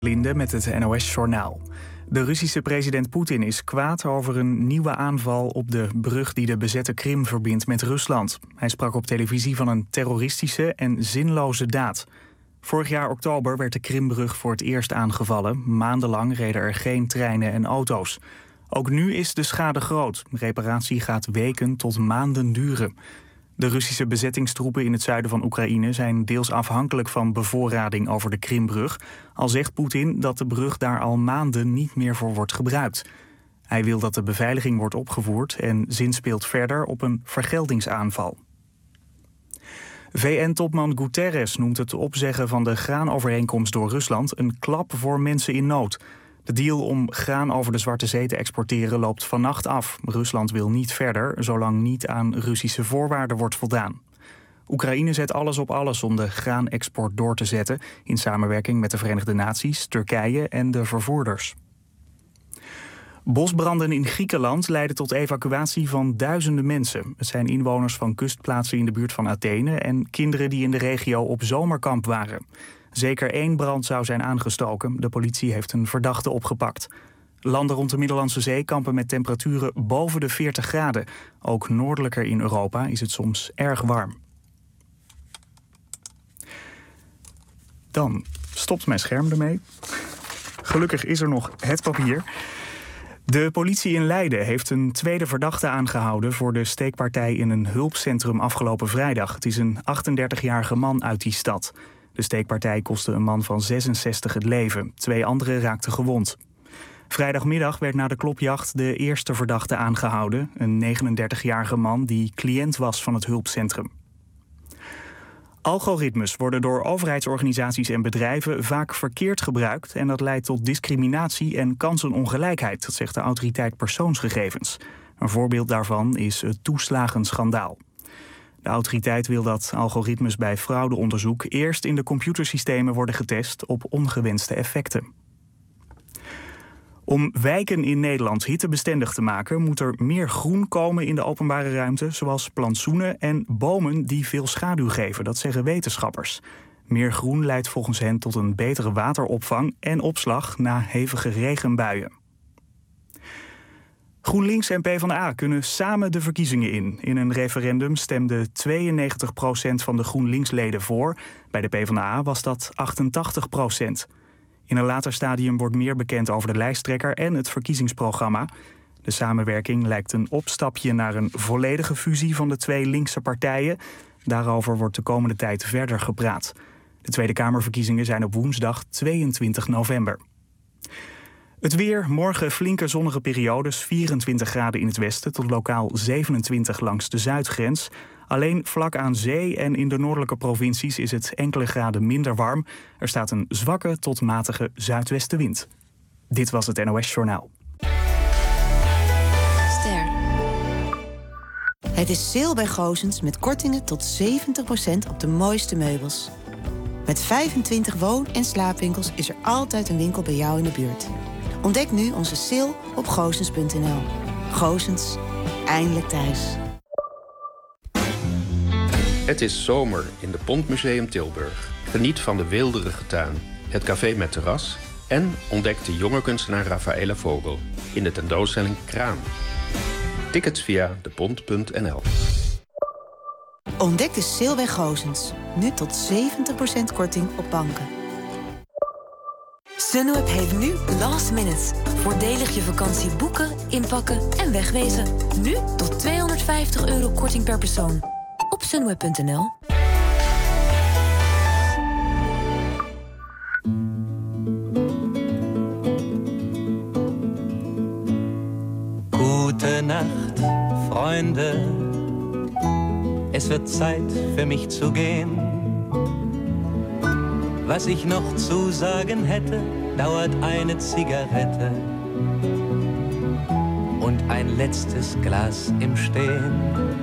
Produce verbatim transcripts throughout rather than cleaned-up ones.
Linde met het N O S-journaal. De Russische president Poetin is kwaad over een nieuwe aanval op de brug die de bezette Krim verbindt met Rusland. Hij sprak op televisie van een terroristische en zinloze daad. Vorig jaar oktober werd de Krimbrug voor het eerst aangevallen. Maandenlang reden er geen treinen en auto's. Ook nu is de schade groot. Reparatie gaat weken tot maanden duren. De Russische bezettingstroepen in het zuiden van Oekraïne zijn deels afhankelijk van bevoorrading over de Krimbrug. Al zegt Poetin dat de brug daar al maanden niet meer voor wordt gebruikt. Hij wil dat de beveiliging wordt opgevoerd en zinspeelt verder op een vergeldingsaanval. V N-topman Guterres noemt het opzeggen van de graanovereenkomst door Rusland een klap voor mensen in nood. De deal om graan over de Zwarte Zee te exporteren loopt vannacht af. Rusland wil niet verder, zolang niet aan Russische voorwaarden wordt voldaan. Oekraïne zet alles op alles om de graanexport door te zetten, in samenwerking met de Verenigde Naties, Turkije en de vervoerders. Bosbranden in Griekenland leiden tot evacuatie van duizenden mensen. Het zijn inwoners van kustplaatsen in de buurt van Athene en kinderen die in de regio op zomerkamp waren. Zeker één brand zou zijn aangestoken. De politie heeft een verdachte opgepakt. Landen rond de Middellandse Zee kampen met temperaturen boven de veertig graden. Ook noordelijker in Europa is het soms erg warm. Dan stopt mijn scherm ermee. Gelukkig is er nog het papier. De politie in Leiden heeft een tweede verdachte aangehouden voor de steekpartij in een hulpcentrum afgelopen vrijdag. Het is een achtendertigjarige man uit die stad. De steekpartij kostte een man van zesenzestig het leven. Twee anderen raakten gewond. Vrijdagmiddag werd na de klopjacht de eerste verdachte aangehouden. Een negenendertigjarige man die cliënt was van het hulpcentrum. Algoritmes worden door overheidsorganisaties en bedrijven vaak verkeerd gebruikt en dat leidt tot discriminatie en kansenongelijkheid, dat zegt de autoriteit persoonsgegevens. Een voorbeeld daarvan is het toeslagenschandaal. De autoriteit wil dat algoritmes bij fraudeonderzoek eerst in de computersystemen worden getest op ongewenste effecten. Om wijken in Nederland hittebestendig te maken, moet er meer groen komen in de openbare ruimte, zoals plantsoenen en bomen die veel schaduw geven, dat zeggen wetenschappers. Meer groen leidt volgens hen tot een betere wateropvang en opslag na hevige regenbuien. GroenLinks en PvdA kunnen samen de verkiezingen in. In een referendum stemde tweeënnegentig procent van de GroenLinks-leden voor. Bij de PvdA was dat achtentachtig procent. In een later stadium wordt meer bekend over de lijsttrekker en het verkiezingsprogramma. De samenwerking lijkt een opstapje naar een volledige fusie van de twee linkse partijen. Daarover wordt de komende tijd verder gepraat. De Tweede Kamerverkiezingen zijn op woensdag tweeëntwintig november. Het weer, morgen flinke zonnige periodes, vierentwintig graden in het westen tot lokaal zevenentwintig langs de zuidgrens. Alleen vlak aan zee en in de noordelijke provincies is het enkele graden minder warm. Er staat een zwakke tot matige zuidwestenwind. Dit was het N O S-journaal. Ster. Het is sale bij Goosens met kortingen tot zeventig procent op de mooiste meubels. Met vijfentwintig woon- en slaapwinkels is er altijd een winkel bij jou in de buurt. Ontdek nu onze sale op goosens punt n l. Goosens, eindelijk thuis. Het is zomer in de Pontmuseum Tilburg. Geniet van de weelderige tuin, het café met terras en ontdek de jonge kunstenaar Rafaela Vogel in de tentoonstelling Kraan. Tickets via de pont punt n l. Ontdek de sale bij Goosens. Nu tot zeventig procent korting op banken. Sunweb heeft nu last minute. Voordelig je vakantie boeken, inpakken en wegwezen. Nu tot tweehonderdvijftig euro korting per persoon. Op sunweb punt n l. Gute Nacht, Freunde. Es wird Zeit für mich zu gehen. Was ich noch zu sagen hätte, dauert eine Zigarette und ein letztes Glas im Stehen.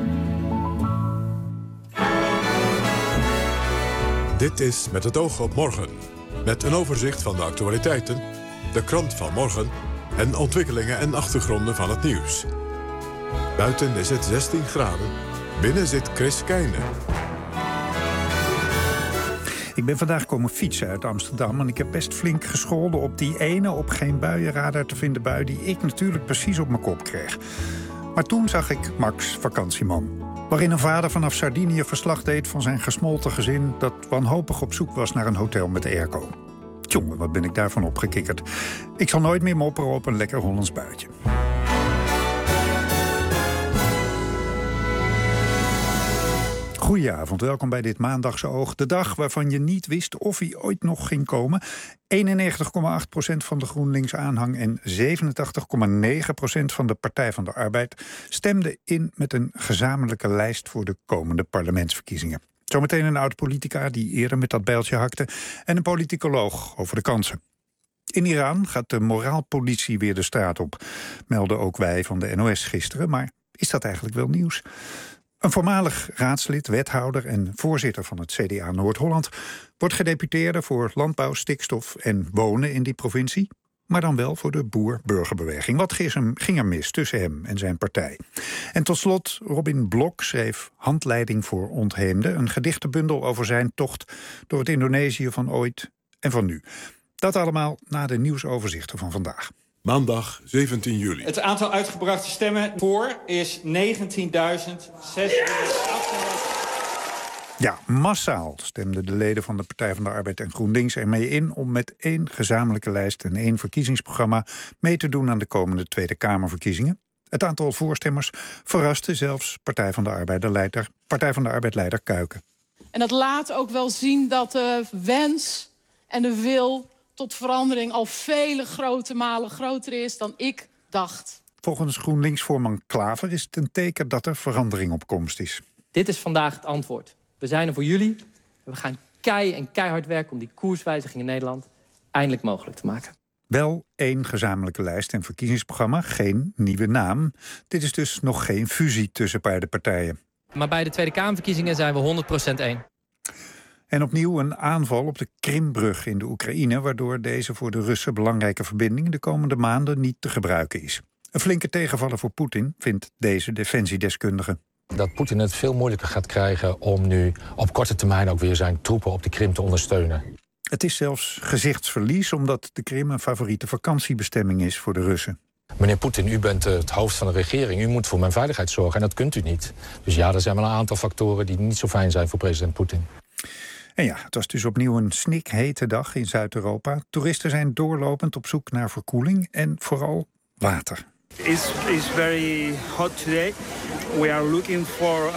Dit is Met het oog op morgen. Met een overzicht van de actualiteiten, de krant van morgen en ontwikkelingen en achtergronden van het nieuws. Buiten is het zestien graden. Binnen zit Chris Keijne. Ik ben vandaag komen fietsen uit Amsterdam en ik heb best flink gescholden op die ene op geen buienradar te vinden bui die ik natuurlijk precies op mijn kop kreeg. Maar toen zag ik Max, vakantieman, waarin een vader vanaf Sardinië verslag deed van zijn gesmolten gezin dat wanhopig op zoek was naar een hotel met airco. Tjonge, wat ben ik daarvan opgekikkerd. Ik zal nooit meer mopperen op een lekker Hollands buitje. Goedenavond, welkom bij dit Maandagse Oog. De dag waarvan je niet wist of hij ooit nog ging komen. eenennegentig komma acht procent van de GroenLinks-aanhang en zevenentachtig komma negen procent van de Partij van de Arbeid stemden in met een gezamenlijke lijst voor de komende parlementsverkiezingen. Zometeen een oud-politica die eerder met dat bijltje hakte en een politicoloog over de kansen. In Iran gaat de moraalpolitie weer de straat op, melden ook wij van de N O S gisteren. Maar is dat eigenlijk wel nieuws? Een voormalig raadslid, wethouder en voorzitter van het C D A Noord-Holland wordt gedeputeerde voor landbouw, stikstof en wonen in die provincie. Maar dan wel voor de boer-burgerbeweging. Wat ging er mis tussen hem en zijn partij? En tot slot, Robin Blok schreef Handleiding voor Ontheemden, een gedichtenbundel over zijn tocht door het Indonesië van ooit en van nu. Dat allemaal na de nieuwsoverzichten van vandaag. Maandag zeventien juli. Het aantal uitgebrachte stemmen voor is negentienduizend zeshonderdachtendertig. Ja, massaal stemden de leden van de Partij van de Arbeid en GroenLinks ermee in om met één gezamenlijke lijst en één verkiezingsprogramma mee te doen aan de komende Tweede Kamerverkiezingen. Het aantal voorstemmers verraste zelfs Partij van de Arbeid-leider, Partij van de Arbeid-leider Kuiken. En dat laat ook wel zien dat de wens en de wil tot verandering al vele grote malen groter is dan ik dacht. Volgens GroenLinks-voorman Klaver is het een teken dat er verandering op komst is. Dit is vandaag het antwoord. We zijn er voor jullie. We gaan kei en keihard werken om die koerswijziging in Nederland eindelijk mogelijk te maken. Wel één gezamenlijke lijst en verkiezingsprogramma, geen nieuwe naam. Dit is dus nog geen fusie tussen beide partijen. Maar bij de Tweede Kamerverkiezingen zijn we honderd procent één. En opnieuw een aanval op de Krimbrug in de Oekraïne, waardoor deze voor de Russen belangrijke verbinding de komende maanden niet te gebruiken is. Een flinke tegenvaller voor Poetin, vindt deze defensiedeskundige. Dat Poetin het veel moeilijker gaat krijgen om nu op korte termijn ook weer zijn troepen op de Krim te ondersteunen. Het is zelfs gezichtsverlies, omdat de Krim een favoriete vakantiebestemming is voor de Russen. Meneer Poetin, u bent het hoofd van de regering. U moet voor mijn veiligheid zorgen en dat kunt u niet. Dus ja, er zijn wel een aantal factoren die niet zo fijn zijn voor president Poetin. En ja, het was dus opnieuw een snikhete dag in Zuid-Europa. Toeristen zijn doorlopend op zoek naar verkoeling en vooral water. It's, it's very hot today. We are looking for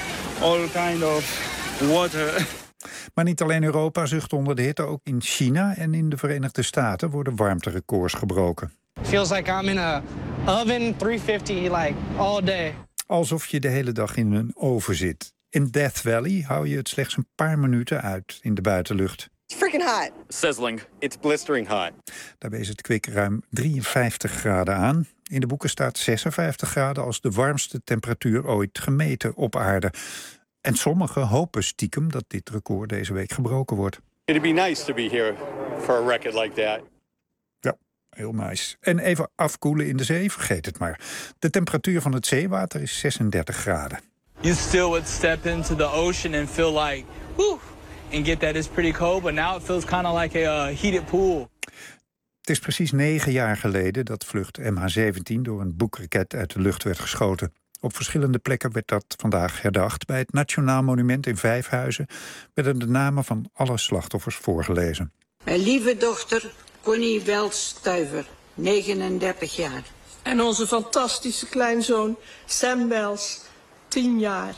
all kind of water. Maar niet alleen Europa zucht onder de hitte, ook in China en in de Verenigde Staten worden warmterecords gebroken. Feels like I'm in a oven driehonderdvijftig like all day. Alsof je de hele dag in een oven zit. In Death Valley hou je het slechts een paar minuten uit in de buitenlucht. It's freaking hot. Sizzling. It's blistering hot. Daarbij is het kwik ruim drieënvijftig graden aan. In de boeken staat zesenvijftig graden als de warmste temperatuur ooit gemeten op aarde. En sommigen hopen stiekem dat dit record deze week gebroken wordt. It'd be nice to be here for a record like that. Ja, heel nice. En even afkoelen in de zee, vergeet het maar. De temperatuur van het zeewater is zesendertig graden. You still would step into the ocean and feel like, whew, and get that it's pretty cold, but now it feels kind of like a uh, heated pool. Het is precies negen jaar geleden dat vlucht M H zeventien door een boekraket uit de lucht werd geschoten. Op verschillende plekken werd dat vandaag herdacht. Bij het Nationaal Monument in Vijfhuizen werden de namen van alle slachtoffers voorgelezen. Mijn lieve dochter Connie Wels-Stuiver, negenendertig jaar. En onze fantastische kleinzoon Sam Wels, tien jaar.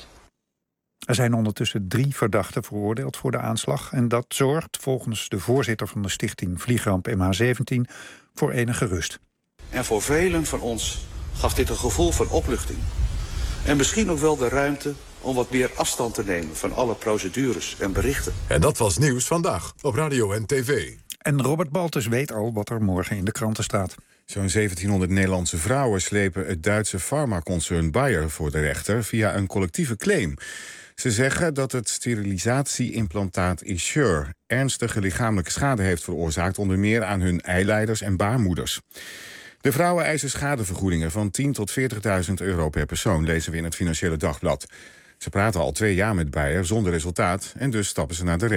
Er zijn ondertussen drie verdachten veroordeeld voor de aanslag. En dat zorgt volgens de voorzitter van de stichting Vliegramp M H zeventien voor enige rust. En voor velen van ons gaf dit een gevoel van opluchting. En misschien ook wel de ruimte om wat meer afstand te nemen van alle procedures en berichten. En dat was Nieuws Vandaag op radio en tv. En Robert Baltus weet al wat er morgen in de kranten staat. Zo'n zeventienhonderd Nederlandse vrouwen slepen het Duitse farmaconcern Bayer voor de rechter via een collectieve claim. Ze zeggen dat het sterilisatieimplantaat Essure ernstige lichamelijke schade heeft veroorzaakt, onder meer aan hun eileiders en baarmoeders. De vrouwen eisen schadevergoedingen van tien tot veertigduizend euro per persoon, lezen we in het Financiële Dagblad. Ze praten al twee jaar met Bayer zonder resultaat en dus stappen ze naar de rechter.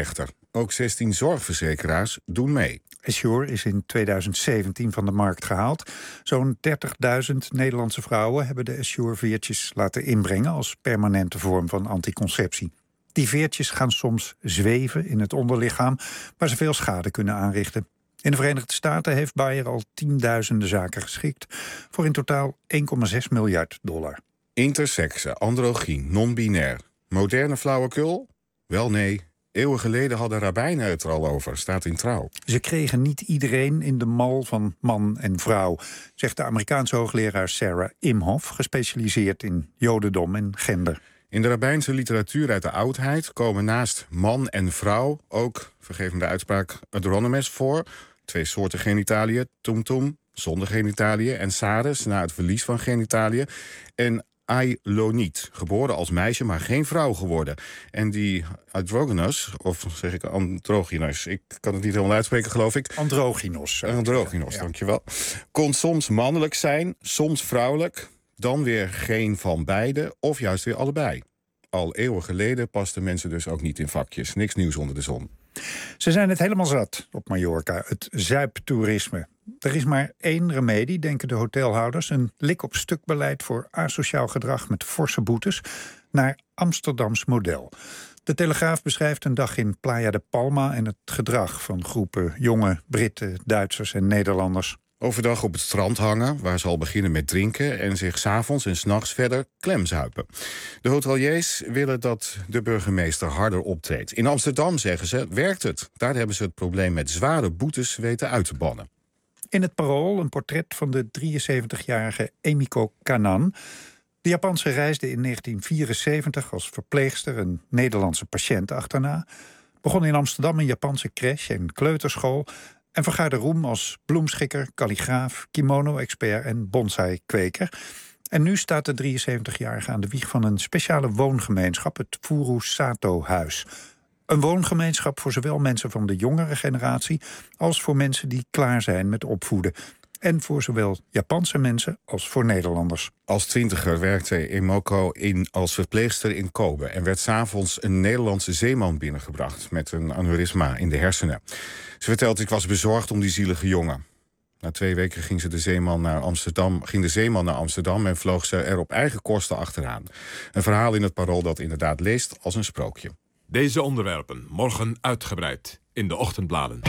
Ook zestien zorgverzekeraars doen mee. Assure is in tweeduizend zeventien van de markt gehaald. Zo'n dertigduizend Nederlandse vrouwen hebben de Assure-veertjes laten inbrengen als permanente vorm van anticonceptie. Die veertjes gaan soms zweven in het onderlichaam, waar ze veel schade kunnen aanrichten. In de Verenigde Staten heeft Bayer al tienduizenden zaken geschikt voor in totaal één komma zes miljard dollar. Intersexe, androgyn, non-binair. Moderne flauwekul? Wel nee. Eeuwen geleden hadden rabbijnen het er al over, staat in Trouw. Ze kregen niet iedereen in de mal van man en vrouw, zegt de Amerikaanse hoogleraar Sarah Imhoff, gespecialiseerd in jodendom en gender. In de rabbijnse literatuur uit de oudheid komen naast man en vrouw ook, vergeef me de uitspraak, adronomes voor. Twee soorten genitaliën, tumtum, zonder genitaliën, en sares, na het verlies van genitaliën. En Ailoniet, geboren als meisje, maar geen vrouw geworden. En die androgynous, of zeg ik androgynous, ik kan het niet helemaal uitspreken, geloof ik. Androgynous. Androgynous, ja. Dankjewel. Kon soms mannelijk zijn, soms vrouwelijk, dan weer geen van beide, of juist weer allebei. Al eeuwen geleden pasten mensen dus ook niet in vakjes. Niks nieuws onder de zon. Ze zijn het helemaal zat op Mallorca, het zuiptoerisme. Er is maar één remedie, denken de hotelhouders. Een lik-op-stuk beleid voor asociaal gedrag met forse boetes naar Amsterdams model. De Telegraaf beschrijft een dag in Playa de Palma en het gedrag van groepen jonge Britten, Duitsers en Nederlanders. Overdag op het strand hangen, waar ze al beginnen met drinken, en zich 's avonds en 's nachts verder klemzuipen. De hoteliers willen dat de burgemeester harder optreedt. In Amsterdam, zeggen ze, werkt het. Daar hebben ze het probleem met zware boetes weten uit te bannen. In het Parool een portret van de drieënzeventigjarige Emiko Kanan. De Japanse reisde in negentien vierenzeventig als verpleegster een Nederlandse patiënt achterna. Begon in Amsterdam een Japanse crèche en kleuterschool en vergaarde roem als bloemschikker, kalligraaf, kimono-expert en bonsai-kweker. En nu staat de drieënzeventigjarige aan de wieg van een speciale woongemeenschap, het Furu Sato-huis. Een woongemeenschap voor zowel mensen van de jongere generatie als voor mensen die klaar zijn met opvoeden. En voor zowel Japanse mensen als voor Nederlanders. Als twintiger werkte Emoko in als verpleegster in Kobe en werd 's avonds een Nederlandse zeeman binnengebracht met een aneurysma in de hersenen. Ze vertelt: ik was bezorgd om die zielige jongen. Na twee weken ging, ze de, zeeman naar Amsterdam, ging de zeeman naar Amsterdam en vloog ze er op eigen kosten achteraan. Een verhaal in het Parool dat inderdaad leest als een sprookje. Deze onderwerpen morgen uitgebreid in de ochtendbladen.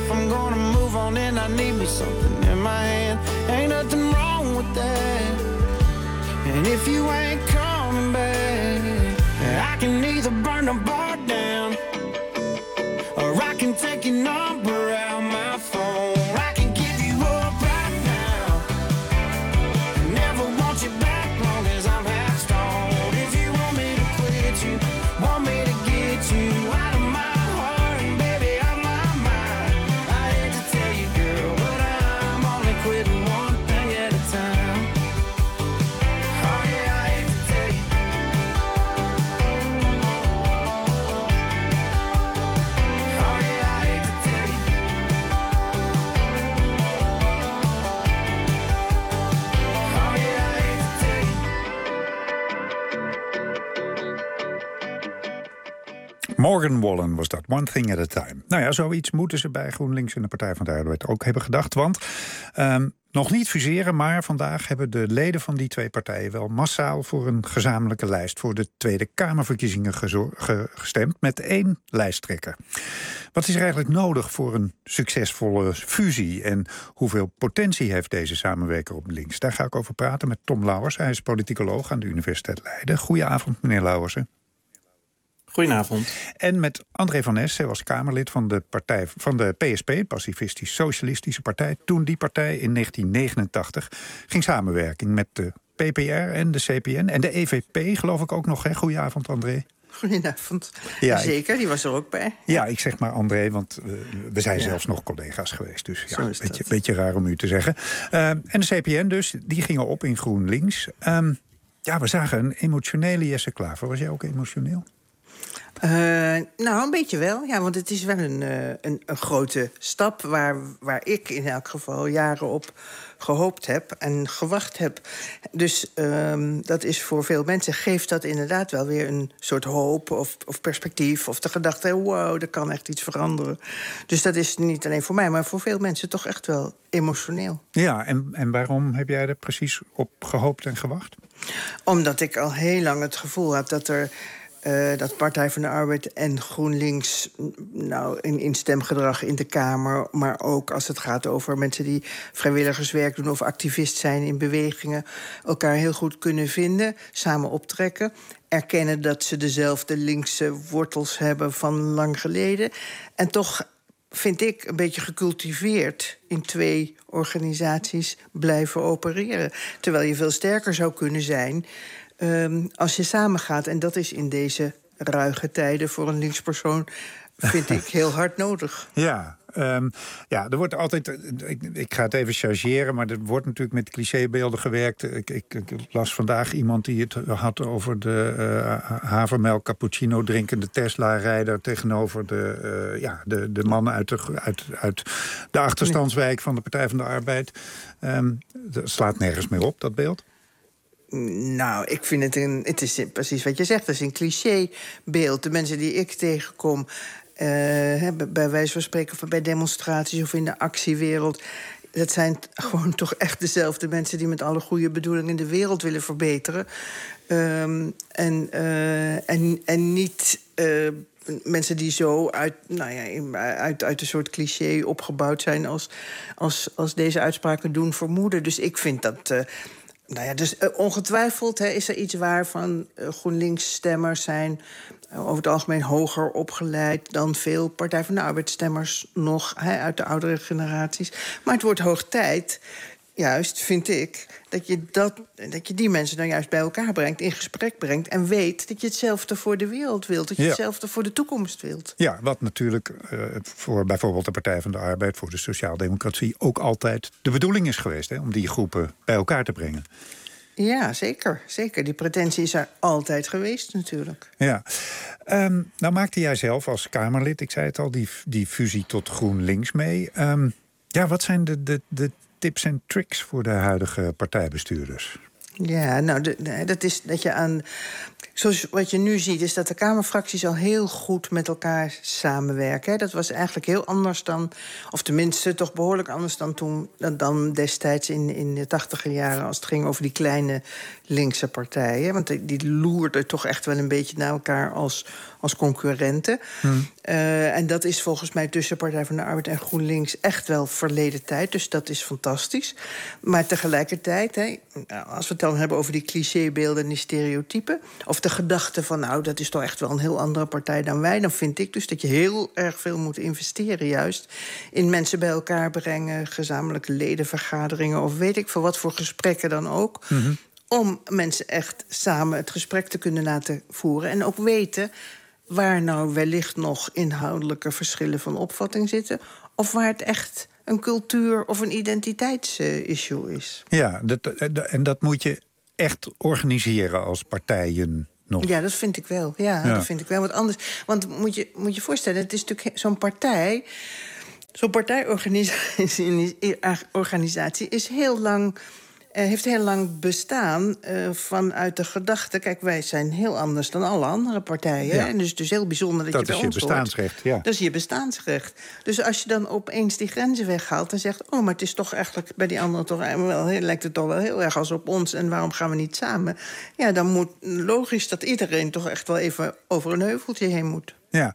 if I'm gonna move on, then I need me something in my hand. Ain't nothing wrong with that. And if you ain't coming back, I can either burn the bar down, or I can take your number out my phone. I can give you up right now, never want you back long as I'm half stoned. If you want me to quit you, want me to get you out of my heart and baby out my mind. I hate to tell you, girl, but I'm only quitting one thing at a time. Oh yeah, I hate to tell you. Oh yeah, I hate to tell you. Oh yeah, I hate to tell you. Morgan Wallen was dat, One Thing at a Time. Nou ja, zoiets moeten ze bij GroenLinks en de Partij van de Arbeid ook hebben gedacht. Want um, nog niet fuseren, maar vandaag hebben de leden van die twee partijen wel massaal voor een gezamenlijke lijst voor de Tweede Kamerverkiezingen gezo- ge- gestemd met één lijsttrekker. Wat is er eigenlijk nodig voor een succesvolle fusie en hoeveel potentie heeft deze samenwerker op links? Daar ga ik over praten met Tom Lauwers. Hij is politicoloog aan de Universiteit Leiden. Goedenavond, meneer Lauwersen. Goedenavond. En met André van Ness, hij was Kamerlid van de, partij, van de P S P, Pacifistisch Socialistische Partij. Toen die partij in negentien negenentachtig ging samenwerken met de P P R en de C P N. En de E V P, geloof ik ook nog, hè? Goedenavond, André. Goedenavond. Ja, zeker, die was er ook bij. Ja, ik zeg maar André, want uh, we zijn Ja. zelfs nog collega's geweest. Dus ja, Zo een is beetje, dat. beetje raar om u te zeggen. Uh, en de C P N dus, die gingen op in GroenLinks. Um, ja, we zagen een emotionele Jesse Klaver. Was jij ook emotioneel? Uh, nou, een beetje wel. Ja, want het is wel een, uh, een, een grote stap waar, waar ik in elk geval jaren op gehoopt heb en gewacht heb. Dus um, dat is voor veel mensen, geeft dat inderdaad wel weer een soort hoop of, of perspectief. Of de gedachte, wow, er kan echt iets veranderen. Dus dat is niet alleen voor mij, maar voor veel mensen toch echt wel emotioneel. Ja, en, en waarom heb jij er precies op gehoopt en gewacht? Omdat ik al heel lang het gevoel heb dat er Uh, dat Partij van de Arbeid en GroenLinks, nou, in, in stemgedrag in de Kamer, maar ook als het gaat over mensen die vrijwilligerswerk doen of activist zijn in bewegingen, elkaar heel goed kunnen vinden, samen optrekken, erkennen dat ze dezelfde linkse wortels hebben van lang geleden. En toch vind ik een beetje gecultiveerd in twee organisaties blijven opereren. Terwijl je veel sterker zou kunnen zijn Um, als je samengaat. En dat is in deze ruige tijden voor een linkspersoon, vind ik, heel hard nodig. Ja, um, ja, er wordt altijd, ik, ik ga het even chargeren, maar er wordt natuurlijk met clichébeelden gewerkt. Ik, ik, ik las vandaag iemand die het had over de uh, havermelk cappuccino drinkende Tesla-rijder tegenover de, uh, ja, de, de mannen uit de, uit, uit de achterstandswijk van de Partij van de Arbeid. Um, dat slaat nergens meer op, dat beeld. Nou, ik vind het een. Het is precies wat je zegt. Het is een clichébeeld. De mensen die ik tegenkom, uh, bij wijze van spreken, of bij demonstraties of in de actiewereld, dat zijn gewoon toch echt dezelfde mensen die met alle goede bedoelingen de wereld willen verbeteren. Um, en, uh, en, en niet Uh, mensen die zo uit, nou ja, uit, uit een soort cliché opgebouwd zijn als, als, als deze uitspraken doen vermoeden. Dus ik vind dat. Uh, Nou ja, dus uh, ongetwijfeld he, is er iets waarvan uh, GroenLinks-stemmers zijn uh, over het algemeen hoger opgeleid dan veel Partij van de Arbeid-stemmers nog he, uit de oudere generaties. Maar het wordt hoog tijd, juist, vind ik, dat je, dat, dat je die mensen dan juist bij elkaar brengt, in gesprek brengt en weet dat je hetzelfde voor de wereld wilt, dat je ja. hetzelfde voor de toekomst wilt. Ja, wat natuurlijk uh, voor bijvoorbeeld de Partij van de Arbeid, voor de Sociaaldemocratie ook altijd de bedoeling is geweest, hè, om die groepen bij elkaar te brengen. Ja, zeker. zeker. Die pretentie is er altijd geweest natuurlijk. Ja. Um, nou maakte jij zelf als Kamerlid, ik zei het al, die, die fusie tot GroenLinks mee. Um, ja, wat zijn de, de, de tips en tricks voor de huidige partijbestuurders? Ja, nou, de, de, dat is dat je aan... Zoals wat je nu ziet, is dat de Kamerfracties al heel goed met elkaar samenwerken. Hè. Dat was eigenlijk heel anders dan, of tenminste toch behoorlijk anders dan toen, dan, dan destijds in, in de tachtiger jaren, als het ging over die kleine linkse partijen. Want die, die loerden toch echt wel een beetje naar elkaar als, als concurrenten. Hmm. Uh, en dat is volgens mij tussen Partij van de Arbeid en GroenLinks echt wel verleden tijd. Dus dat is fantastisch. Maar tegelijkertijd, hè, als we het dan hebben over die clichébeelden en die stereotypen, of de gedachte van, nou, dat is toch echt wel een heel andere partij dan wij, dan vind ik dus dat je heel erg veel moet investeren juist in mensen bij elkaar brengen, gezamenlijke ledenvergaderingen of weet ik veel wat voor gesprekken dan ook. Mm-hmm. Om mensen echt samen het gesprek te kunnen laten voeren en ook weten waar nou wellicht nog inhoudelijke verschillen van opvatting zitten, of waar het echt een cultuur- of een identiteitsissue is. Ja, dat, en dat moet je echt organiseren als partijen nog. Ja, dat vind ik wel. Ja, ja. dat vind ik wel. Want anders, want moet je moet je voorstellen, het is natuurlijk zo'n partij, zo'n partijorganisatie organisatie is heel lang. Uh, heeft heel lang bestaan uh, vanuit de gedachte, kijk, wij zijn heel anders dan alle andere partijen. Ja. En dus het is heel bijzonder dat, dat je bij ons hoort. Dat is je bestaansrecht, ja. Dat is je bestaansrecht. Dus als je dan opeens die grenzen weghaalt en zegt, oh, maar het is toch eigenlijk bij die anderen toch wel, lijkt het toch wel heel erg als op ons en waarom gaan we niet samen? Ja, dan moet logisch dat iedereen toch echt wel even over een heuveltje heen moet. Ja.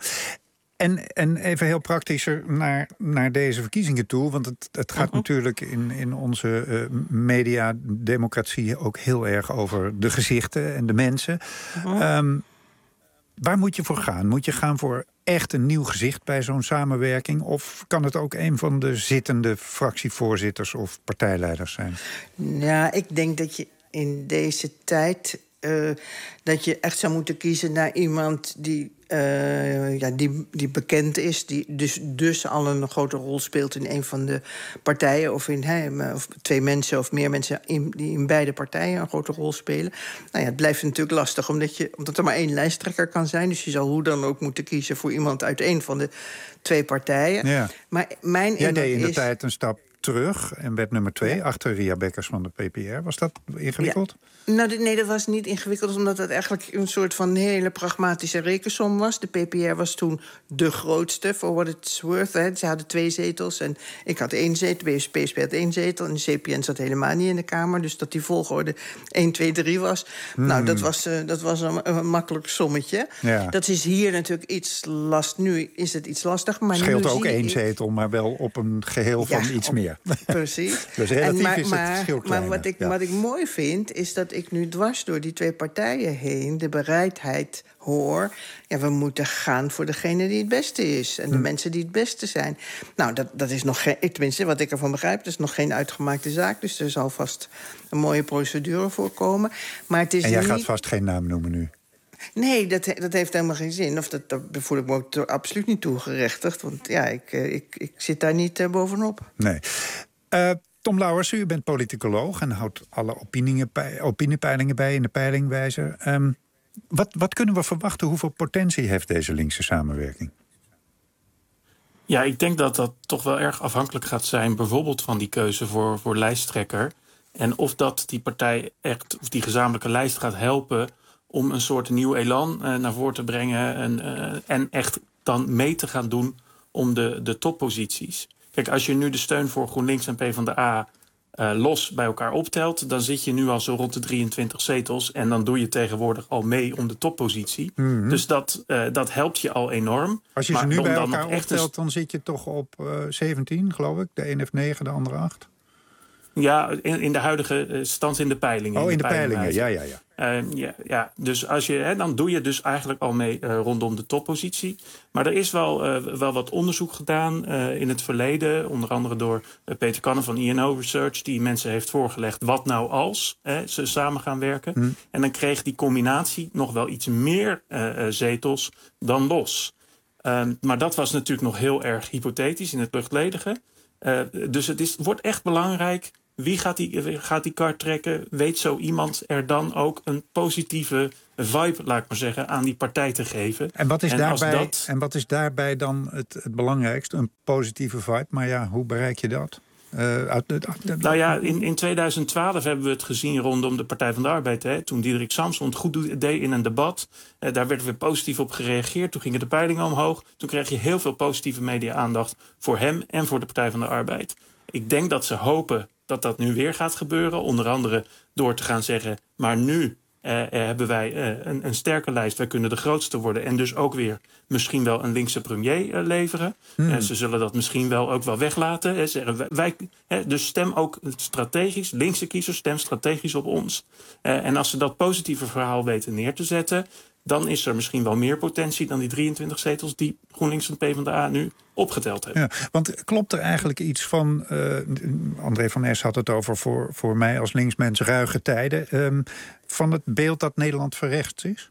En, en even heel praktischer naar, naar deze verkiezingen toe. Want het, het gaat uh-huh. natuurlijk in, in onze uh, mediademocratie ook heel erg over de gezichten en de mensen. Uh-huh. Um, waar moet je voor gaan? Moet je gaan voor echt een nieuw gezicht bij zo'n samenwerking? Of kan het ook een van de zittende fractievoorzitters of partijleiders zijn? Ja, ik denk dat je in deze tijd Uh, dat je echt zou moeten kiezen naar iemand die, uh, ja, die, die bekend is, die dus, dus al een grote rol speelt in een van de partijen, of in hey, of twee mensen of meer mensen in, die in beide partijen een grote rol spelen. Nou ja, het blijft natuurlijk lastig omdat, je, omdat er maar één lijsttrekker kan zijn. Dus je zal hoe dan ook moeten kiezen voor iemand uit een van de twee partijen. Ja. Maar mijn Jij deed in de is, tijd een stap terug en werd nummer twee, ja. achter Ria Bekkers van de P P R. Was dat ingewikkeld? Ja. Nou, nee, dat was niet ingewikkeld, omdat het eigenlijk een soort van hele pragmatische rekensom was. De P P R was toen de grootste, for what it's worth. Hè. Ze hadden twee zetels en ik had één zetel. De B S P had één zetel en de C P N zat helemaal niet in de Kamer. Dus dat die volgorde één, twee, drie was. Hmm. Nou, dat was, uh, dat was een, een makkelijk sommetje. Ja. Dat is hier natuurlijk iets last. Nu is het iets lastig. Maar scheelt nu ook één ik... zetel, maar wel op een geheel van ja, iets op... meer. Precies. Dus relatief en maar, is het maar, verschil kleiner. Maar wat ik, ja. wat ik mooi vind, is dat ik nu dwars door die twee partijen heen de bereidheid hoor. Ja, we moeten gaan voor degene die het beste is. En de hm. mensen die het beste zijn. Nou, dat, dat is nog geen... Tenminste, wat ik ervan begrijp, dat is nog geen uitgemaakte zaak. Dus er zal vast een mooie procedure voorkomen. Maar het is en jij niet... gaat vast geen naam noemen nu? Nee, dat, dat heeft helemaal geen zin. Of dat, daar voel ik me ook absoluut niet toegerechtigd. Want ja, ik, ik, ik zit daar niet uh, bovenop. Nee. Uh, Tom Lauwers, u bent politicoloog en houdt alle opiniepeilingen bij in de peilingwijzer. Um, wat, wat kunnen we verwachten? Hoeveel potentie heeft deze linkse samenwerking? Ja, ik denk dat dat toch wel erg afhankelijk gaat zijn, bijvoorbeeld van die keuze voor, voor lijsttrekker. En of dat die partij echt, of die gezamenlijke lijst gaat helpen om een soort nieuw elan uh, naar voren te brengen en, uh, en echt dan mee te gaan doen om de, de topposities. Kijk, als je nu de steun voor GroenLinks en PvdA uh, los bij elkaar optelt, dan zit je nu al zo rond de drieëntwintig zetels en dan doe je tegenwoordig al mee om de toppositie. Mm-hmm. Dus dat, uh, dat helpt je al enorm. Als je ze maar nu bij dan elkaar optelt, een... dan zit je toch op uh, zeventien, geloof ik. De een heeft negen, de andere acht. Ja, in, in de huidige uh, stand in de peilingen. Oh, in de, de peilingen, ja, ja, ja. Uh, ja, ja. Dus als je, hè, dan doe je dus eigenlijk al mee uh, rondom de toppositie. Maar er is wel, uh, wel wat onderzoek gedaan uh, in het verleden. Onder andere door uh, Peter Kannen van I N O Research, die mensen heeft voorgelegd wat nou als hè, ze samen gaan werken. Hmm. En dan kreeg die combinatie nog wel iets meer uh, uh, zetels dan los. Uh, maar dat was natuurlijk nog heel erg hypothetisch in het luchtledige. Uh, dus het is, wordt echt belangrijk. Wie gaat die, gaat die kaart trekken? Weet zo iemand er dan ook een positieve vibe, laat ik maar zeggen, aan die partij te geven? En wat is, en daarbij, dat... en wat is daarbij dan het, het belangrijkste? Een positieve vibe, maar ja, hoe bereik je dat? Uh, uit, uit, uit, nou ja, in, in tweeduizend twaalf hebben we het gezien rondom de Partij van de Arbeid. Hè, toen Diederik Samson het goed deed in een debat. Uh, daar werd weer positief op gereageerd. Toen gingen de peilingen omhoog. Toen kreeg je heel veel positieve media-aandacht voor hem en voor de Partij van de Arbeid. Ik denk dat ze hopen dat dat nu weer gaat gebeuren. Onder andere door te gaan zeggen, maar nu Uh, uh, hebben wij uh, een, een sterke lijst. Wij kunnen de grootste worden. En dus ook weer misschien wel een linkse premier uh, leveren. Hmm. Uh, ze zullen dat misschien wel ook wel weglaten. Uh, zeggen wij, wij, uh, dus stem ook strategisch. Linkse kiezers, stem strategisch op ons. Uh, en als ze dat positieve verhaal weten neer te zetten, dan is er misschien wel meer potentie dan die drieëntwintig zetels die GroenLinks en PvdA nu opgeteld hebben. Ja, want klopt er eigenlijk iets van, uh, André van Es had het over voor, voor mij als linksmens ruige tijden, um, van het beeld dat Nederland verrechts is?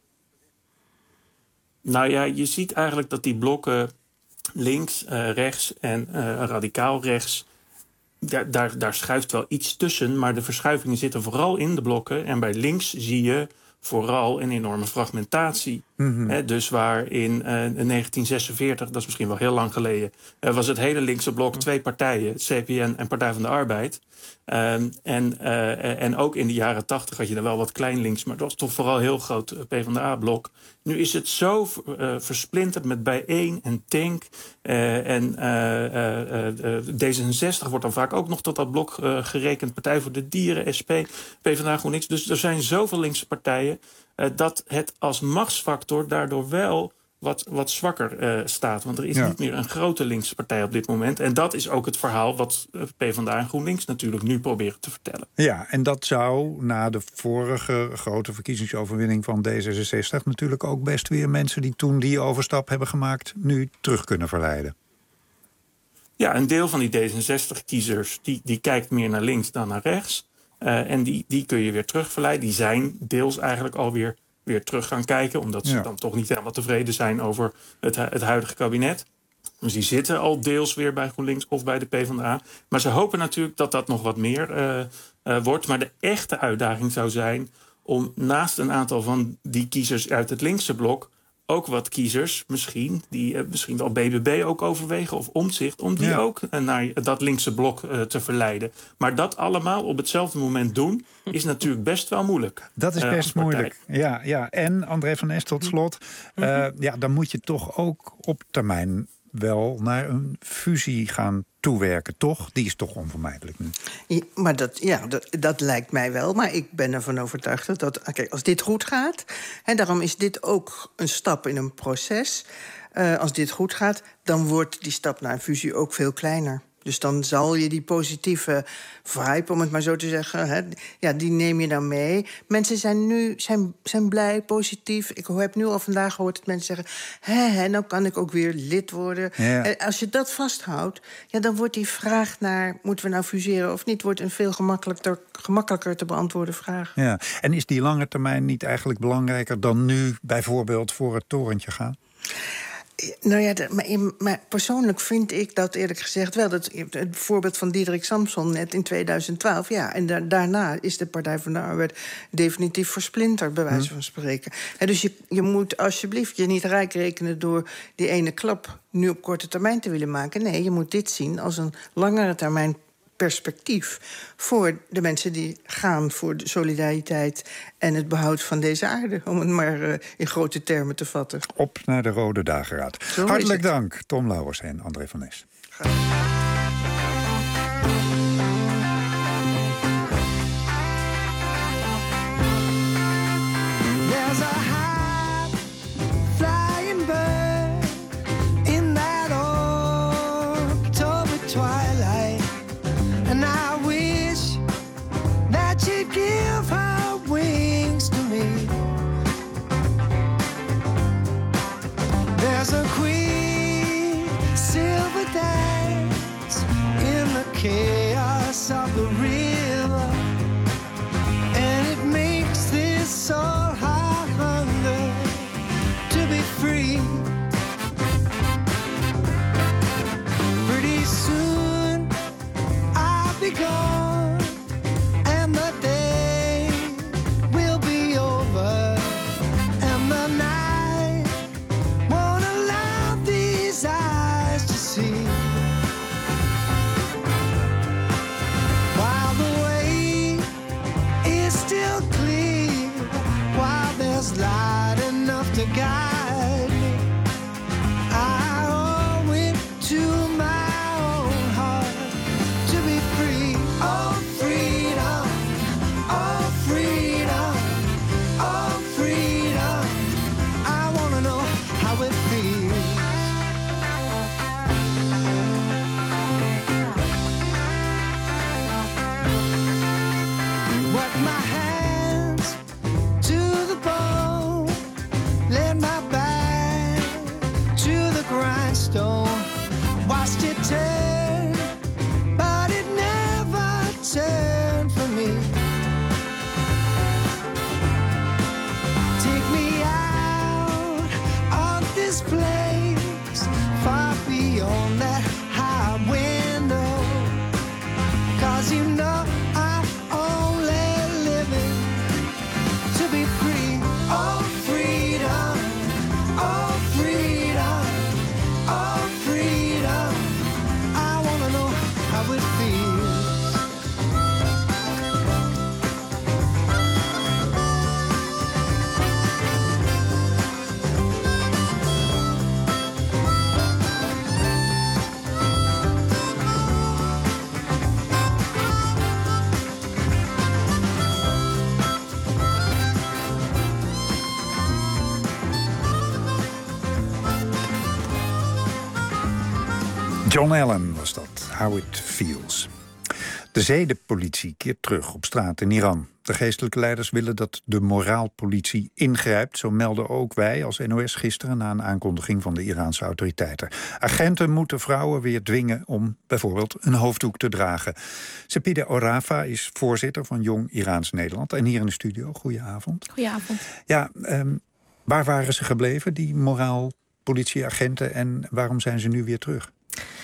Nou ja, je ziet eigenlijk dat die blokken links, uh, rechts en uh, radicaal rechts, daar, daar, daar schuift wel iets tussen, maar de verschuivingen zitten vooral in de blokken. En bij links zie je vooral een enorme fragmentatie. Mm-hmm. He, dus waar in, uh, in negentien zesenveertig, dat is misschien wel heel lang geleden, uh, was het hele linkse blok twee partijen, C P N en Partij van de Arbeid. Um, en, uh, en ook in de jaren tachtig had je er wel wat klein links, maar dat was toch vooral heel groot uh, PvdA-blok. Nu is het zo uh, versplinterd met Bijeen en Tank. Uh, en uh, uh, uh, D zesenzestig wordt dan vaak ook nog tot dat blok uh, gerekend. Partij voor de Dieren, S P, PvdA, GroenLinks. Dus er zijn zoveel linkse partijen uh, dat het als machtsfactor daardoor wel wat, wat zwakker uh, staat. Want er is ja. niet meer een grote linkse partij op dit moment. En dat is ook het verhaal wat uh, PvdA en GroenLinks natuurlijk nu proberen te vertellen. Ja, en dat zou na de vorige grote verkiezingsoverwinning van D zesenzestig natuurlijk ook best weer mensen die toen die overstap hebben gemaakt nu terug kunnen verleiden. Ja, een deel van die D zesenzestig-kiezers die, die kijkt meer naar links dan naar rechts. Uh, en die, die kun je weer terugverleiden. Die zijn deels eigenlijk alweer weer terug gaan kijken, omdat ze ja. dan toch niet helemaal tevreden zijn over het, het huidige kabinet. Dus die zitten al deels weer bij GroenLinks of bij de PvdA. Maar ze hopen natuurlijk dat dat nog wat meer uh, uh, wordt. Maar de echte uitdaging zou zijn om naast een aantal van die kiezers uit het linkse blok ook wat kiezers misschien, die uh, misschien wel B B B ook overwegen of Omtzigt, om die ja. ook uh, naar dat linkse blok uh, te verleiden. Maar dat allemaal op hetzelfde moment doen is natuurlijk best wel moeilijk. Dat is best uh, moeilijk. Ja, ja. En André van Es tot slot, uh, ja, dan moet je toch ook op termijn wel naar een fusie gaan toewerken, toch? Die is toch onvermijdelijk nu. Ja, maar dat, ja, dat, dat lijkt mij wel. Maar ik ben ervan overtuigd dat, dat kijk, als dit goed gaat, en daarom is dit ook een stap in een proces. Uh, als dit goed gaat, dan wordt die stap naar een fusie ook veel kleiner. Dus dan zal je die positieve vibe, om het maar zo te zeggen, hè, ja, die neem je dan mee. Mensen zijn nu zijn, zijn blij, positief. Ik heb nu al vandaag gehoord dat mensen zeggen, hè, hè, nou kan ik ook weer lid worden. Ja. En als je dat vasthoudt, ja, dan wordt die vraag naar, moeten we nou fuseren of niet, wordt een veel gemakkelijker, gemakkelijker te beantwoorden vraag. Ja. En is die lange termijn niet eigenlijk belangrijker dan nu bijvoorbeeld voor het torentje gaan? Nou ja, maar, maar persoonlijk vind ik dat eerlijk gezegd wel. Dat, het voorbeeld van Diederik Samson net in tweeduizend twaalf... ja, en da- daarna is de Partij van de Arbeid definitief versplinterd, bij wijze van spreken. He, dus je, je moet alsjeblieft je niet rijk rekenen door die ene klap nu op korte termijn te willen maken. Nee, je moet dit zien als een langere termijn perspectief voor de mensen die gaan voor de solidariteit en het behoud van deze aarde, om het maar uh, in grote termen te vatten. Op naar de Rode Dageraad. Zo Hartelijk dank, Tom Lauwers en André van Es. Chaos of the river, and it makes this soul hunger to be free. Pretty soon it turn, but it never turned for me. Take me out of this place, far beyond that high window, 'cause you know I'm only living to be free. Oh, freedom, oh, freedom, oh, freedom. I wanna know how it feels. John Allen was dat, How It Feels. De zedenpolitie keert terug op straat in Iran. De geestelijke leiders willen dat de moraalpolitie ingrijpt. Zo melden ook wij als N O S gisteren na een aankondiging van de Iraanse autoriteiten. Agenten moeten vrouwen weer dwingen om bijvoorbeeld een hoofddoek te dragen. Sepide Orafa is voorzitter van Jong Iraans Nederland. En hier in de studio, goedenavond. Goedenavond. Ja, um, waar waren ze gebleven, die moraalpolitieagenten, en waarom zijn ze nu weer terug?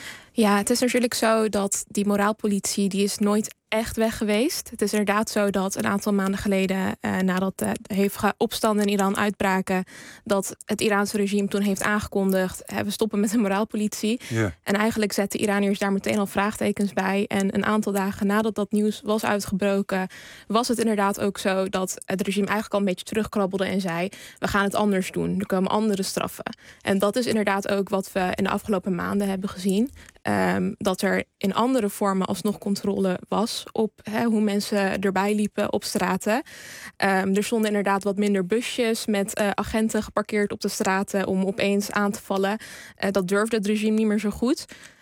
Ja, het is natuurlijk zo dat die moraalpolitie, die is nooit echt weg geweest. Het is inderdaad zo dat een aantal maanden geleden, eh, nadat de hevige opstanden in Iran uitbraken, dat het Iraanse regime toen heeft aangekondigd, eh, we stoppen met de moraalpolitie. Ja. En eigenlijk zetten Iraniërs daar meteen al vraagtekens bij. En een aantal dagen nadat dat nieuws was uitgebroken, was het inderdaad ook zo dat het regime eigenlijk al een beetje terugkrabbelde en zei, we gaan het anders doen. Er komen andere straffen. En dat is inderdaad ook wat we in de afgelopen maanden hebben gezien. Um, dat er in andere vormen alsnog controle was op he, hoe mensen erbij liepen op straten. Um, er stonden inderdaad wat minder busjes met uh, agenten geparkeerd op de straten om opeens aan te vallen. Uh, dat durfde het regime niet meer zo goed.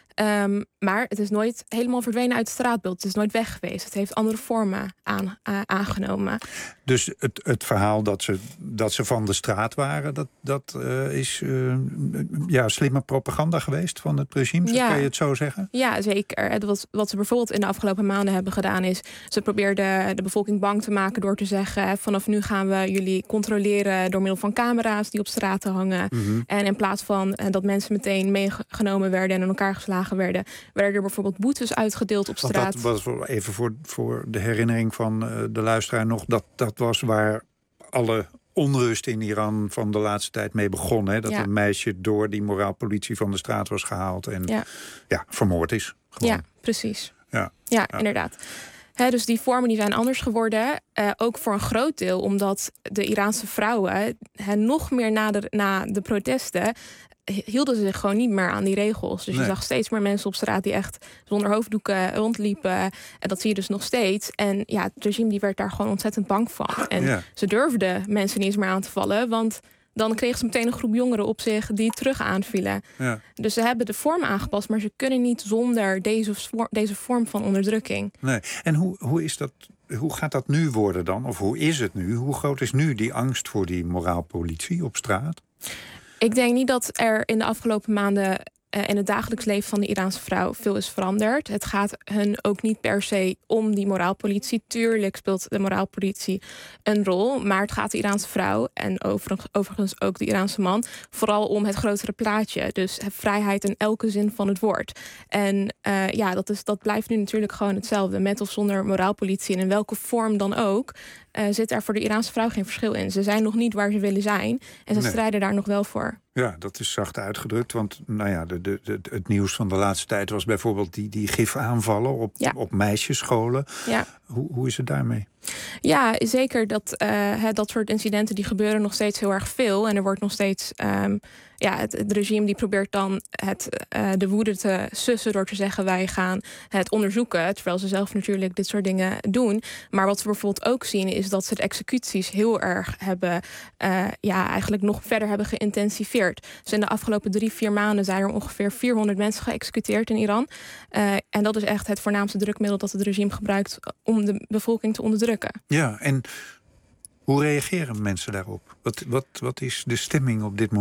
Um, maar het is nooit helemaal verdwenen uit het straatbeeld. Het is nooit weg geweest. Het heeft andere vormen aan, uh, aangenomen. Dus het, het verhaal dat ze, dat ze van de straat waren, dat, dat uh, is uh, ja, slimme propaganda geweest van het regime, ja. Kan je het zo zeggen? Ja, zeker. Wat, wat ze bijvoorbeeld in de afgelopen maanden hebben gedaan is, ze probeerden de bevolking bang te maken door te zeggen, vanaf nu gaan we jullie controleren door middel van camera's die op straten hangen. Mm-hmm. En in plaats van uh, dat mensen meteen meegenomen werden en in elkaar geslagen werden, werden er bijvoorbeeld boetes uitgedeeld op straat. Dat was even voor, voor de herinnering van uh, de luisteraar nog, dat, dat was waar alle onrust in Iran van de laatste tijd mee begon. Hè? Dat ja. een meisje door die moraalpolitie van de straat was gehaald en ja, ja vermoord is. Gewoon. Ja, precies. Ja, ja, ja. inderdaad. He, dus die vormen die zijn anders geworden. Uh, ook voor een groot deel omdat de Iraanse vrouwen he, nog meer na de, na de protesten hielden ze zich gewoon niet meer aan die regels. Dus nee. je zag steeds meer mensen op straat die echt zonder hoofddoeken rondliepen. En dat zie je dus nog steeds. En ja, het regime die werd daar gewoon ontzettend bang van. En ja. ze durfden mensen niet eens meer aan te vallen, want dan kregen ze meteen een groep jongeren op zich die terug aanvielen. Ja. Dus ze hebben de vorm aangepast, maar ze kunnen niet zonder deze, deze vorm van onderdrukking. Nee. En hoe, hoe is dat? Hoe gaat dat nu worden dan? Of hoe is het nu? Hoe groot is nu die angst voor die moraalpolitie op straat? Ik denk niet dat er in de afgelopen maanden uh, in het dagelijks leven van de Iraanse vrouw veel is veranderd. Het gaat hun ook niet per se om die moraalpolitie. Tuurlijk speelt de moraalpolitie een rol, maar het gaat de Iraanse vrouw en overigens, overigens ook de Iraanse man vooral om het grotere plaatje. Dus vrijheid in elke zin van het woord. En uh, ja, dat, is, dat blijft nu natuurlijk gewoon hetzelfde. Met of zonder moraalpolitie en in welke vorm dan ook, Uh, zit er voor de Iraanse vrouw geen verschil in. Ze zijn nog niet waar ze willen zijn en ze nee. strijden daar nog wel voor. Ja, dat is zacht uitgedrukt, want nou ja, de, de, de, het nieuws van de laatste tijd was bijvoorbeeld die, die gifaanvallen op, ja. op meisjesscholen. Ja. Hoe, hoe is het daarmee? Ja, zeker. Dat, uh, dat soort incidenten die gebeuren nog steeds heel erg veel. En er wordt nog steeds Um, ja, het, het regime die probeert dan het, uh, de woede te sussen door te zeggen, wij gaan het onderzoeken. Terwijl ze zelf natuurlijk dit soort dingen doen. Maar wat we bijvoorbeeld ook zien is dat ze de executies heel erg hebben, uh, ja, eigenlijk nog verder hebben geïntensiveerd. Dus in de afgelopen drie, vier maanden zijn er ongeveer vierhonderd mensen geëxecuteerd in Iran. Uh, en dat is echt het voornaamste drukmiddel dat het regime gebruikt om de bevolking te onderdrukken. Ja, en hoe reageren mensen daarop? Wat, wat, wat is de stemming op dit moment?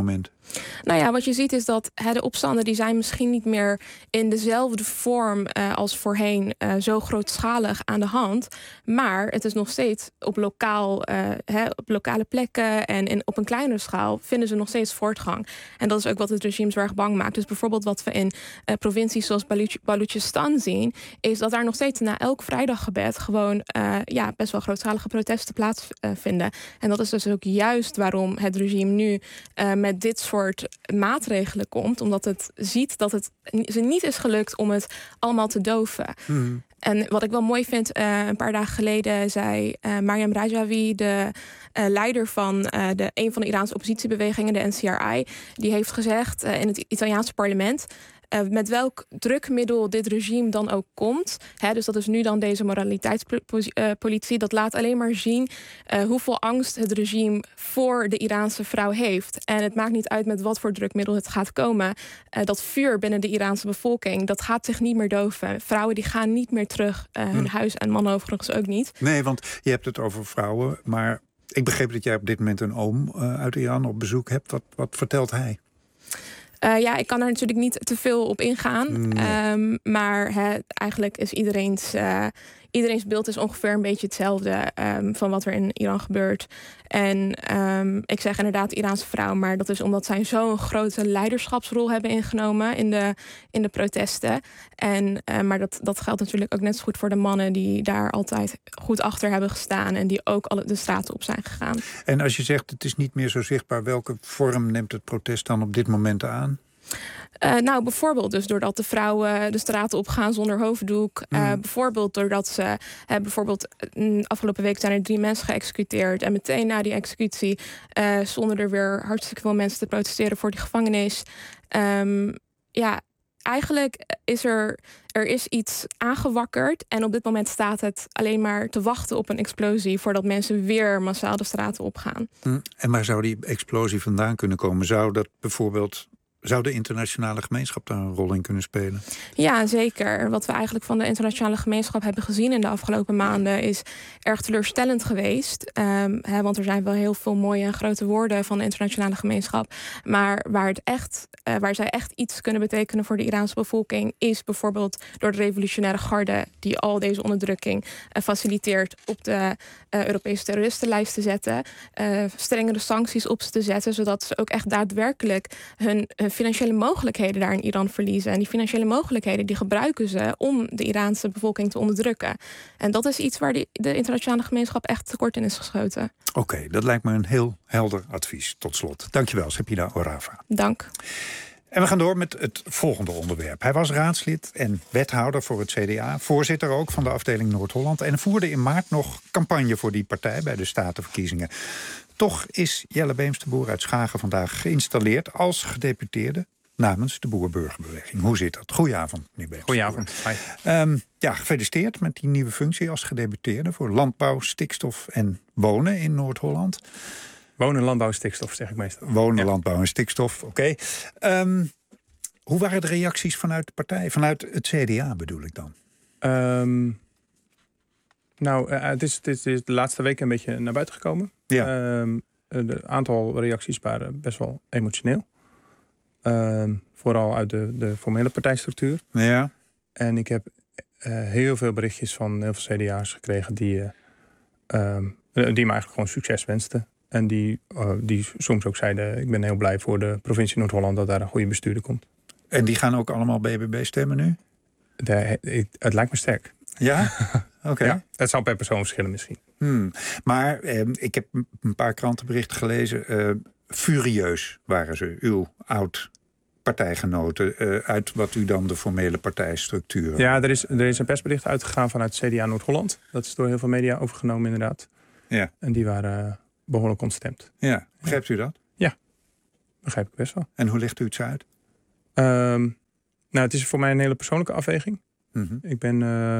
Nou ja, wat je ziet is dat hè, de opstanden die zijn misschien niet meer in dezelfde vorm uh, als voorheen uh, zo grootschalig aan de hand. Maar het is nog steeds op, lokaal, uh, hè, op lokale plekken en in, op een kleinere schaal vinden ze nog steeds voortgang. En dat is ook wat het regime zo erg bang maakt. Dus bijvoorbeeld wat we in uh, provincies zoals Baluch- Balochistan zien, is dat daar nog steeds na elk vrijdaggebed gewoon uh, ja, best wel grootschalige protesten plaatsvinden. Uh, en dat is dus ook juist waarom het regime nu uh, met dit soort maatregelen komt, omdat het ziet dat het ze niet is gelukt om het allemaal te doven. Hmm. En wat ik wel mooi vind, uh, een paar dagen geleden zei uh, Mariam Rajavi, de uh, leider van uh, de, een van de Iraanse oppositiebewegingen, de N C R I, die heeft gezegd uh, in het Italiaanse parlement, Uh, met welk drukmiddel dit regime dan ook komt. Hè, dus dat is nu dan deze moraliteitspolitie. Dat laat alleen maar zien uh, hoeveel angst het regime voor de Iraanse vrouw heeft. En het maakt niet uit met wat voor drukmiddel het gaat komen. Uh, dat vuur binnen de Iraanse bevolking, dat gaat zich niet meer doven. Vrouwen die gaan niet meer terug uh, hun hm. huis en mannen overigens ook niet. Nee, want je hebt het over vrouwen, maar ik begreep dat jij op dit moment een oom uh, uit Iran op bezoek hebt. Wat, wat vertelt hij? Uh, ja, ik kan er natuurlijk niet te veel op ingaan. Nee. Um, maar he, eigenlijk is iedereen's, uh, iedereen's beeld is ongeveer een beetje hetzelfde um, van wat er in Iran gebeurt. En um, ik zeg inderdaad Iraanse vrouw, maar dat is omdat zij zo'n grote leiderschapsrol hebben ingenomen in de, in de protesten. En, uh, maar dat, dat geldt natuurlijk ook net zo goed voor de mannen die daar altijd goed achter hebben gestaan en die ook alle de straten op zijn gegaan. En als je zegt het is niet meer zo zichtbaar, welke vorm neemt het protest dan op dit moment aan? Uh, nou, bijvoorbeeld dus doordat de vrouwen de straten opgaan zonder hoofddoek. Mm. Uh, bijvoorbeeld doordat ze... Uh, bijvoorbeeld, uh, afgelopen week zijn er drie mensen geëxecuteerd. En meteen na die executie uh, stonden er weer hartstikke veel mensen te protesteren voor die gevangenis. Um, ja, eigenlijk is er... Er is iets aangewakkerd en op dit moment staat het alleen maar te wachten op een explosie voordat mensen weer massaal de straten opgaan. Mm. En waar zou die explosie vandaan kunnen komen? Zou dat bijvoorbeeld... Zou de internationale gemeenschap daar een rol in kunnen spelen? Ja, zeker. Wat we eigenlijk van de internationale gemeenschap hebben gezien in de afgelopen maanden is erg teleurstellend geweest. Um, hè, want er zijn wel heel veel mooie en grote woorden van de internationale gemeenschap. Maar waar, het echt, uh, waar zij echt iets kunnen betekenen voor de Iraanse bevolking is bijvoorbeeld door de revolutionaire garde die al deze onderdrukking uh, faciliteert op de uh, Europese terroristenlijst te zetten. Uh, strengere sancties op ze te zetten, zodat ze ook echt daadwerkelijk hun, hun financiële mogelijkheden daar in Iran verliezen. En die financiële mogelijkheden die gebruiken ze om de Iraanse bevolking te onderdrukken. En dat is iets waar die, de internationale gemeenschap echt tekort in is geschoten. Oké, okay, dat lijkt me een heel helder advies. Tot slot. Dankjewel, Sepina Orava. Dank. En we gaan door met het volgende onderwerp. Hij was raadslid en wethouder voor het C D A. Voorzitter ook van de afdeling Noord-Holland. En voerde in maart nog campagne voor die partij bij de statenverkiezingen. Toch is Jelle Beemsterboer uit Schagen vandaag geïnstalleerd als gedeputeerde namens de Boer-Burgerbeweging. Hoe zit dat? Goedenavond, meneer Beemsterboer. Goedenavond. Um, ja, gefeliciteerd met die nieuwe functie als gedeputeerde voor landbouw, stikstof en wonen in Noord-Holland. Wonen, landbouw, stikstof, zeg ik meestal. Wonen, ja. landbouw en stikstof, oké. Okay. Um, hoe waren de reacties vanuit de partij? Vanuit het C D A bedoel ik dan? Um, nou, uh, het, is, het is de laatste weken een beetje naar buiten gekomen. Ja. Um, de aantal reacties waren best wel emotioneel. Um, vooral uit de, de formele partijstructuur. Ja. En ik heb uh, heel veel berichtjes van heel veel C D A's gekregen die, uh, um, die me eigenlijk gewoon succes wensten. En die, uh, die soms ook zeiden, ik ben heel blij voor de provincie Noord-Holland dat daar een goede bestuurder komt. En die gaan ook allemaal B B B stemmen nu? De, het, het lijkt me sterk. Ja? Oké. Okay. Ja, het zal per persoon verschillen misschien. Hmm. Maar eh, ik heb een paar krantenberichten gelezen. Uh, furieus waren ze, uw oud-partijgenoten, uh, uit wat u dan de formele partijstructuur... Ja, er is, er is een persbericht uitgegaan vanuit C D A Noord-Holland. Dat is door heel veel media overgenomen inderdaad. Ja. En die waren uh, behoorlijk ontstemd. Ja, begrijpt u dat? Ja, begrijp ik best wel. En hoe legt u het uit? Um, nou, het is voor mij een hele persoonlijke afweging. Mm-hmm. Ik ben uh,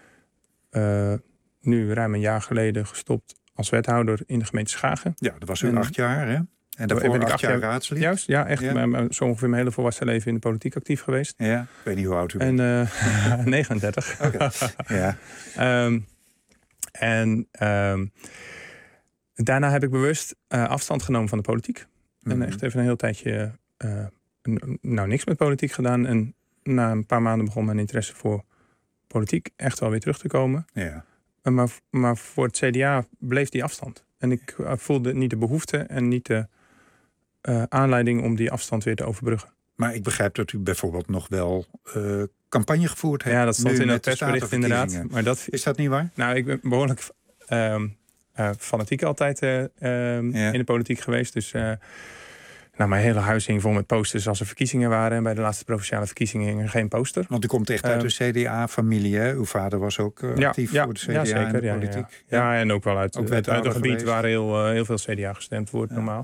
uh, nu ruim een jaar geleden gestopt als wethouder in de gemeente Schagen. Ja, dat was u en, acht jaar, hè? En daarvoor ben ik acht jaar raadslid. Juist, ja, echt. Ja. Maar, zo ongeveer mijn hele volwassen leven in de politiek actief geweest. Ja, ik weet niet hoe oud u bent. En uh, negenendertig. Okay. Ja. um, en um, daarna heb ik bewust uh, afstand genomen van de politiek. Mm-hmm. En echt even een heel tijdje uh, n- nou niks met politiek gedaan. En na een paar maanden begon mijn interesse voor politiek echt wel weer terug te komen. Ja. Uh, maar, maar voor het C D A bleef die afstand. En ik uh, voelde niet de behoefte en niet de uh, aanleiding om die afstand weer te overbruggen. Maar ik begrijp dat u bijvoorbeeld nog wel uh, campagne gevoerd heeft. Ja, dat stond nu in het met de persbericht inderdaad. Maar dat, is dat niet waar? Nou, ik ben behoorlijk uh, uh, fanatiek altijd uh, uh, ja. in de politiek geweest. Dus uh, nou, mijn hele huis hing vol met posters als er verkiezingen waren. En bij de laatste provinciale verkiezingen hing er geen poster. Want u komt echt uit de C D A-familie, hè? Uw vader was ook uh, actief ja, voor de C D A ja, zeker, in de ja, politiek. Ja, ja. ja, en ook wel uit, ook uit, uit een gebied geweest. waar heel, uh, heel veel C D A gestemd wordt, ja. normaal.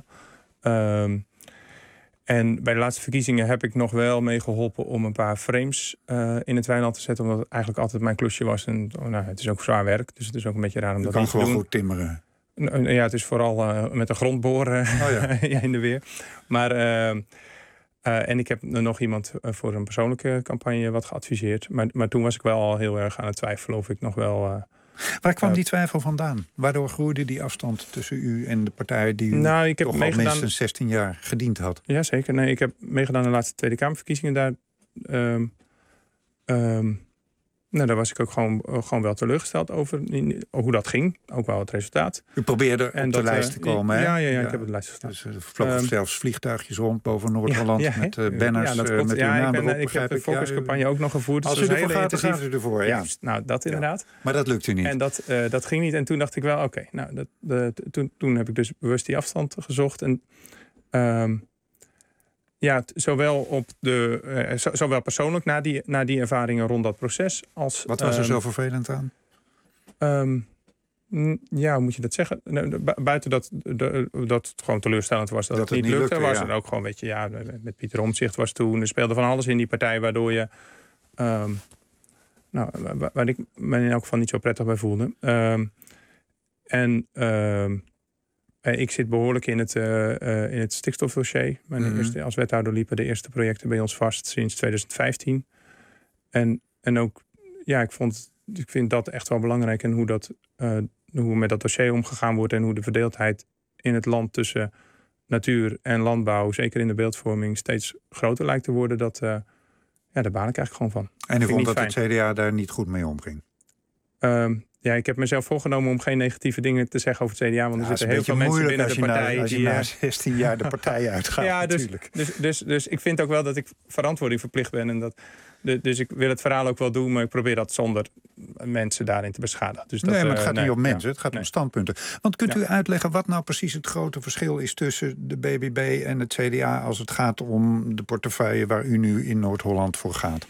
Um, En bij de laatste verkiezingen heb ik nog wel meegeholpen om een paar frames uh, in het weiland te zetten. Omdat het eigenlijk altijd mijn klusje was. En oh, nou, het is ook zwaar werk, dus het is ook een beetje raar om dat niet te doen. Je kan gewoon goed timmeren. Ja, het is vooral uh, met de grond boren oh, ja. ja, in de weer. Maar, uh, uh, en ik heb nog iemand uh, voor een persoonlijke campagne wat geadviseerd. Maar, maar toen was ik wel al heel erg aan het twijfelen of ik nog wel... Uh, Waar kwam die twijfel vandaan? Waardoor groeide die afstand tussen u en de partij die u nou, ik heb toch meegedaan... al minstens zestien jaar gediend had? Jazeker. Nee, ik heb meegedaan aan de laatste Tweede Kamerverkiezingen. Daar, um, um, nou, daar was ik ook gewoon, gewoon wel teleurgesteld over hoe dat ging. Ook wel het resultaat. U probeerde en op dat, de lijst te komen, hè? Ja, ja, ja, ja, ik heb op de lijst gestaan. Dus er vlogen um, zelfs vliegtuigjes rond boven Noord-Holland ja, ja, met uh, banners ja, uh, met uw ja, naam ik ben, erop. Ik heb de focuscampagne ja, ook nog gevoerd. Dus als u ervoor gaat, dan gaat u ervoor. Ja. Ja, nou, dat inderdaad. Ja. Maar dat lukt u niet. En dat, uh, dat ging niet. En toen dacht ik wel, oké, okay, nou, dat, de, toen, toen heb ik dus bewust die afstand gezocht. En um, ja, t- zowel, op de, uh, zo, zowel persoonlijk na die, na die ervaringen rond dat proces als... Wat was er um, zo vervelend aan? Um, ja, hoe moet je dat zeggen? Buiten dat, de, dat het gewoon teleurstellend was dat, dat het niet lukte, lukte was ja. er ook gewoon, weet je, ja, met Pieter Omtzigt was toen, er speelde van alles in die partij, waardoor je, um, nou, waar, waar ik me in elk geval niet zo prettig bij voelde. Um, en um, ik zit behoorlijk in het, uh, uh, in het stikstofdossier. Mijn mm-hmm. eerste, als wethouder liepen de eerste projecten bij ons vast sinds twintig vijftien. En, en ook, ja, ik vond, ik vind dat echt wel belangrijk en hoe dat, uh, hoe met dat dossier omgegaan wordt en hoe de verdeeldheid in het land tussen natuur en landbouw, zeker in de beeldvorming, steeds groter lijkt te worden. Dat, uh, ja, daar baal ik eigenlijk gewoon van. En u vond dat fijn. Het C D A daar niet goed mee omging? Um, ja, ik heb mezelf voorgenomen om geen negatieve dingen te zeggen over het C D A. Want er ja, zitten heel veel mensen binnen de partij. Na, als je die, na zestien jaar de partij uitgaat, ja, dus, natuurlijk. Dus, dus, dus ik vind ook wel dat ik verantwoording verplicht ben. En dat, de, dus ik wil het verhaal ook wel doen, maar ik probeer dat zonder mensen daarin te beschadigen. Dus dat, nee, maar het gaat uh, niet nee, om mensen, ja, het gaat nee. om standpunten. Want kunt ja. u uitleggen wat nou precies het grote verschil is tussen de B B B en het C D A als het gaat om de portefeuille waar u nu in Noord-Holland voor gaat?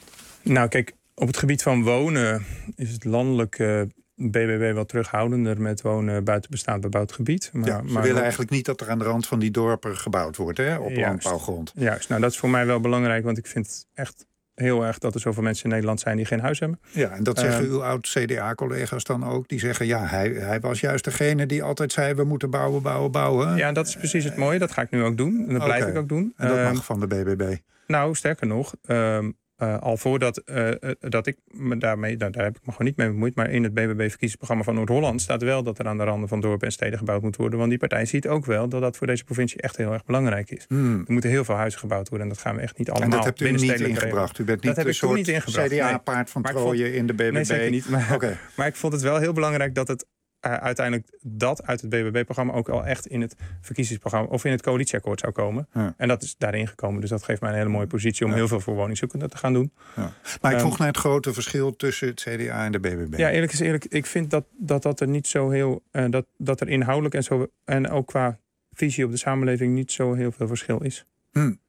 Nou, kijk, op het gebied van wonen is het landelijk uh, B B B wel terughoudender met wonen buiten bestaand bebouwd gebied. Maar, ja, ze maar willen ook... eigenlijk niet dat er aan de rand van die dorpen gebouwd wordt, hè, op Juist. landbouwgrond. Juist, nou dat is voor mij wel belangrijk, want ik vind echt heel erg dat er zoveel mensen in Nederland zijn die geen huis hebben. Ja, en dat zeggen uh, uw oud-C D A-collega's dan ook. Die zeggen, ja, hij, hij was juist degene die altijd zei, we moeten bouwen, bouwen, bouwen. Ja, dat is precies het mooie. Dat ga ik nu ook doen. En dat okay. blijf ik ook doen. En dat uh, mag van de B B B? Nou, sterker nog, uh, uh, al voordat uh, uh, dat ik me daarmee, nou, daar heb ik me gewoon niet mee bemoeid, maar in het B B B-verkiezingsprogramma van Noord-Holland staat wel dat er aan de randen van dorpen en steden gebouwd moet worden. Want die partij ziet ook wel dat dat voor deze provincie echt heel erg belangrijk is. Hmm. Er moeten heel veel huizen gebouwd worden en dat gaan we echt niet allemaal. En dat hebt u niet ingebracht? U bent niet een soort C D A-paard van Trooien in de B B B? Nee, zeker niet. Maar, okay. maar ik vond het wel heel belangrijk dat het Uh, uiteindelijk dat uit het B B B-programma ook al echt in het verkiezingsprogramma of in het coalitieakkoord zou komen. Ja. En dat is daarin gekomen. Dus dat geeft mij een hele mooie positie om ja. heel veel voor woningzoekenden te gaan doen. Ja. Maar ik vroeg um, naar het grote verschil tussen het C D A en de B B B. Ja, eerlijk is eerlijk. Ik vind dat dat, dat er niet zo heel, uh, dat, dat er inhoudelijk en zo en ook qua visie op de samenleving niet zo heel veel verschil is. Hmm.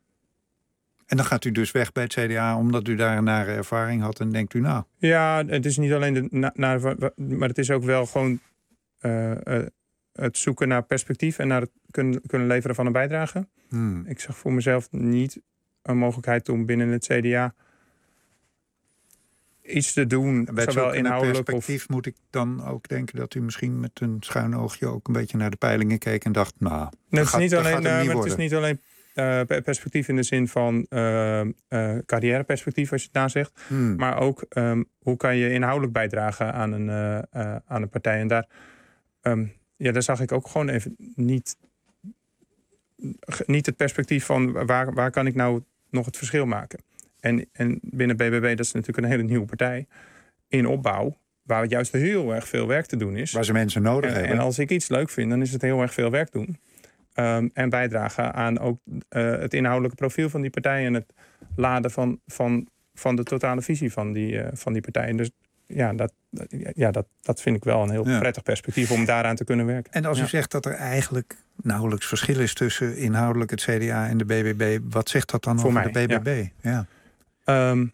En dan gaat u dus weg bij het C D A omdat u daar een nare ervaring had en denkt u nou? Ja, het is niet alleen de na, na, maar het is ook wel gewoon Uh, uh, het zoeken naar perspectief en naar het kunnen, kunnen leveren van een bijdrage. Hmm. Ik zag voor mezelf niet een mogelijkheid om binnen het C D A iets te doen. Bij het zowel inhoudelijk perspectief of... moet ik dan ook denken dat u misschien met een schuin oogje ook een beetje naar de peilingen keek en dacht, nou, nee, het, gaat, is niet alleen, uh, niet het is niet alleen uh, perspectief in de zin van uh, uh, carrièreperspectief, als je het nazegt, hmm. maar ook um, hoe kan je inhoudelijk bijdragen aan een, uh, uh, aan een partij. En daar Um, ja, daar zag ik ook gewoon even niet niet het perspectief van waar, waar kan ik nou nog het verschil maken. En, en binnen B B B, dat is natuurlijk een hele nieuwe partij in opbouw, waar juist heel erg veel werk te doen is. Waar ze mensen nodig en, hebben. En als ik iets leuk vind, dan is het heel erg veel werk doen. Um, en bijdragen aan ook uh, het inhoudelijke profiel van die partij en het laden van, van, van de totale visie van die, uh, van die partij. Dus ja, dat, ja dat, dat vind ik wel een heel ja. prettig perspectief om daaraan te kunnen werken. En als u ja. zegt dat er eigenlijk nauwelijks verschil is tussen inhoudelijk het C D A en de B B B, wat zegt dat dan Voor over mij, de B B B? Ja. Ja. Um,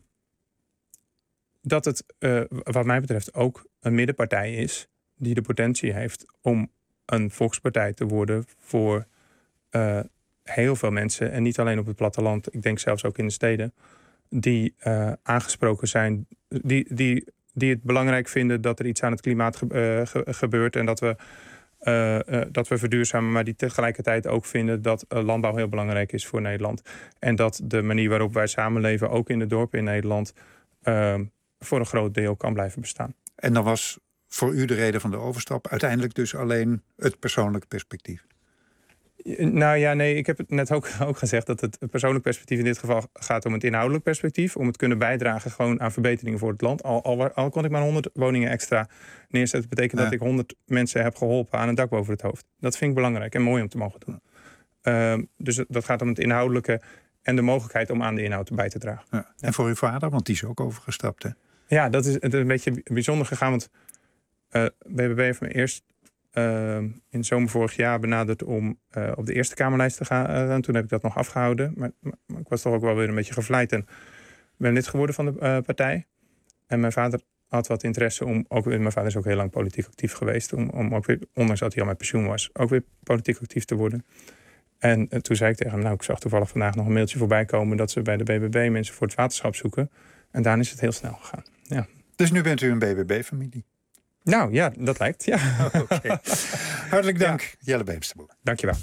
dat het, uh, wat mij betreft, ook een middenpartij is die de potentie heeft om een volkspartij te worden voor uh, heel veel mensen. En niet alleen op het platteland, ik denk zelfs ook in de steden, die uh, aangesproken zijn, die, die, die het belangrijk vinden dat er iets aan het klimaat ge, uh, ge, gebeurt en dat we, uh, uh, dat we verduurzamen, maar die tegelijkertijd ook vinden dat uh, landbouw heel belangrijk is voor Nederland. En dat de manier waarop wij samenleven, ook in de dorpen in Nederland, uh, voor een groot deel kan blijven bestaan. En dan was voor u de reden van de overstap uiteindelijk dus alleen het persoonlijke perspectief? Nou ja, nee, ik heb het net ook, ook gezegd dat het persoonlijk perspectief in dit geval gaat om het inhoudelijk perspectief. Om het kunnen bijdragen gewoon aan verbeteringen voor het land. Al, al, al kon ik maar honderd woningen extra neerzetten, betekent ja. dat ik honderd mensen heb geholpen aan een dak boven het hoofd. Dat vind ik belangrijk en mooi om te mogen doen. Uh, dus dat gaat om het inhoudelijke en de mogelijkheid om aan de inhoud bij te dragen. Ja. En voor uw vader, want die is ook overgestapt, hè? Ja, dat is, het is een beetje bijzonder gegaan, want uh, B B B heeft me eerst Uh, in de zomer vorig jaar benaderd om uh, op de Eerste Kamerlijst te gaan. Uh, en toen heb ik dat nog afgehouden. Maar, maar, maar ik was toch ook wel weer een beetje gevleid en ben lid geworden van de uh, partij. En mijn vader had wat interesse om, ook mijn vader is ook heel lang politiek actief geweest, om, om ook weer, ondanks dat hij al met pensioen was, ook weer politiek actief te worden. En uh, toen zei ik tegen hem, nou, ik zag toevallig vandaag nog een mailtje voorbij komen dat ze bij de B B B mensen voor het waterschap zoeken. En daarna is het heel snel gegaan. Ja. Dus nu bent u een B B B-familie? Nou ja, dat lijkt, ja. Oh, okay. Hartelijk dank, ja. Jelle Beemsterboer. Dank je wel.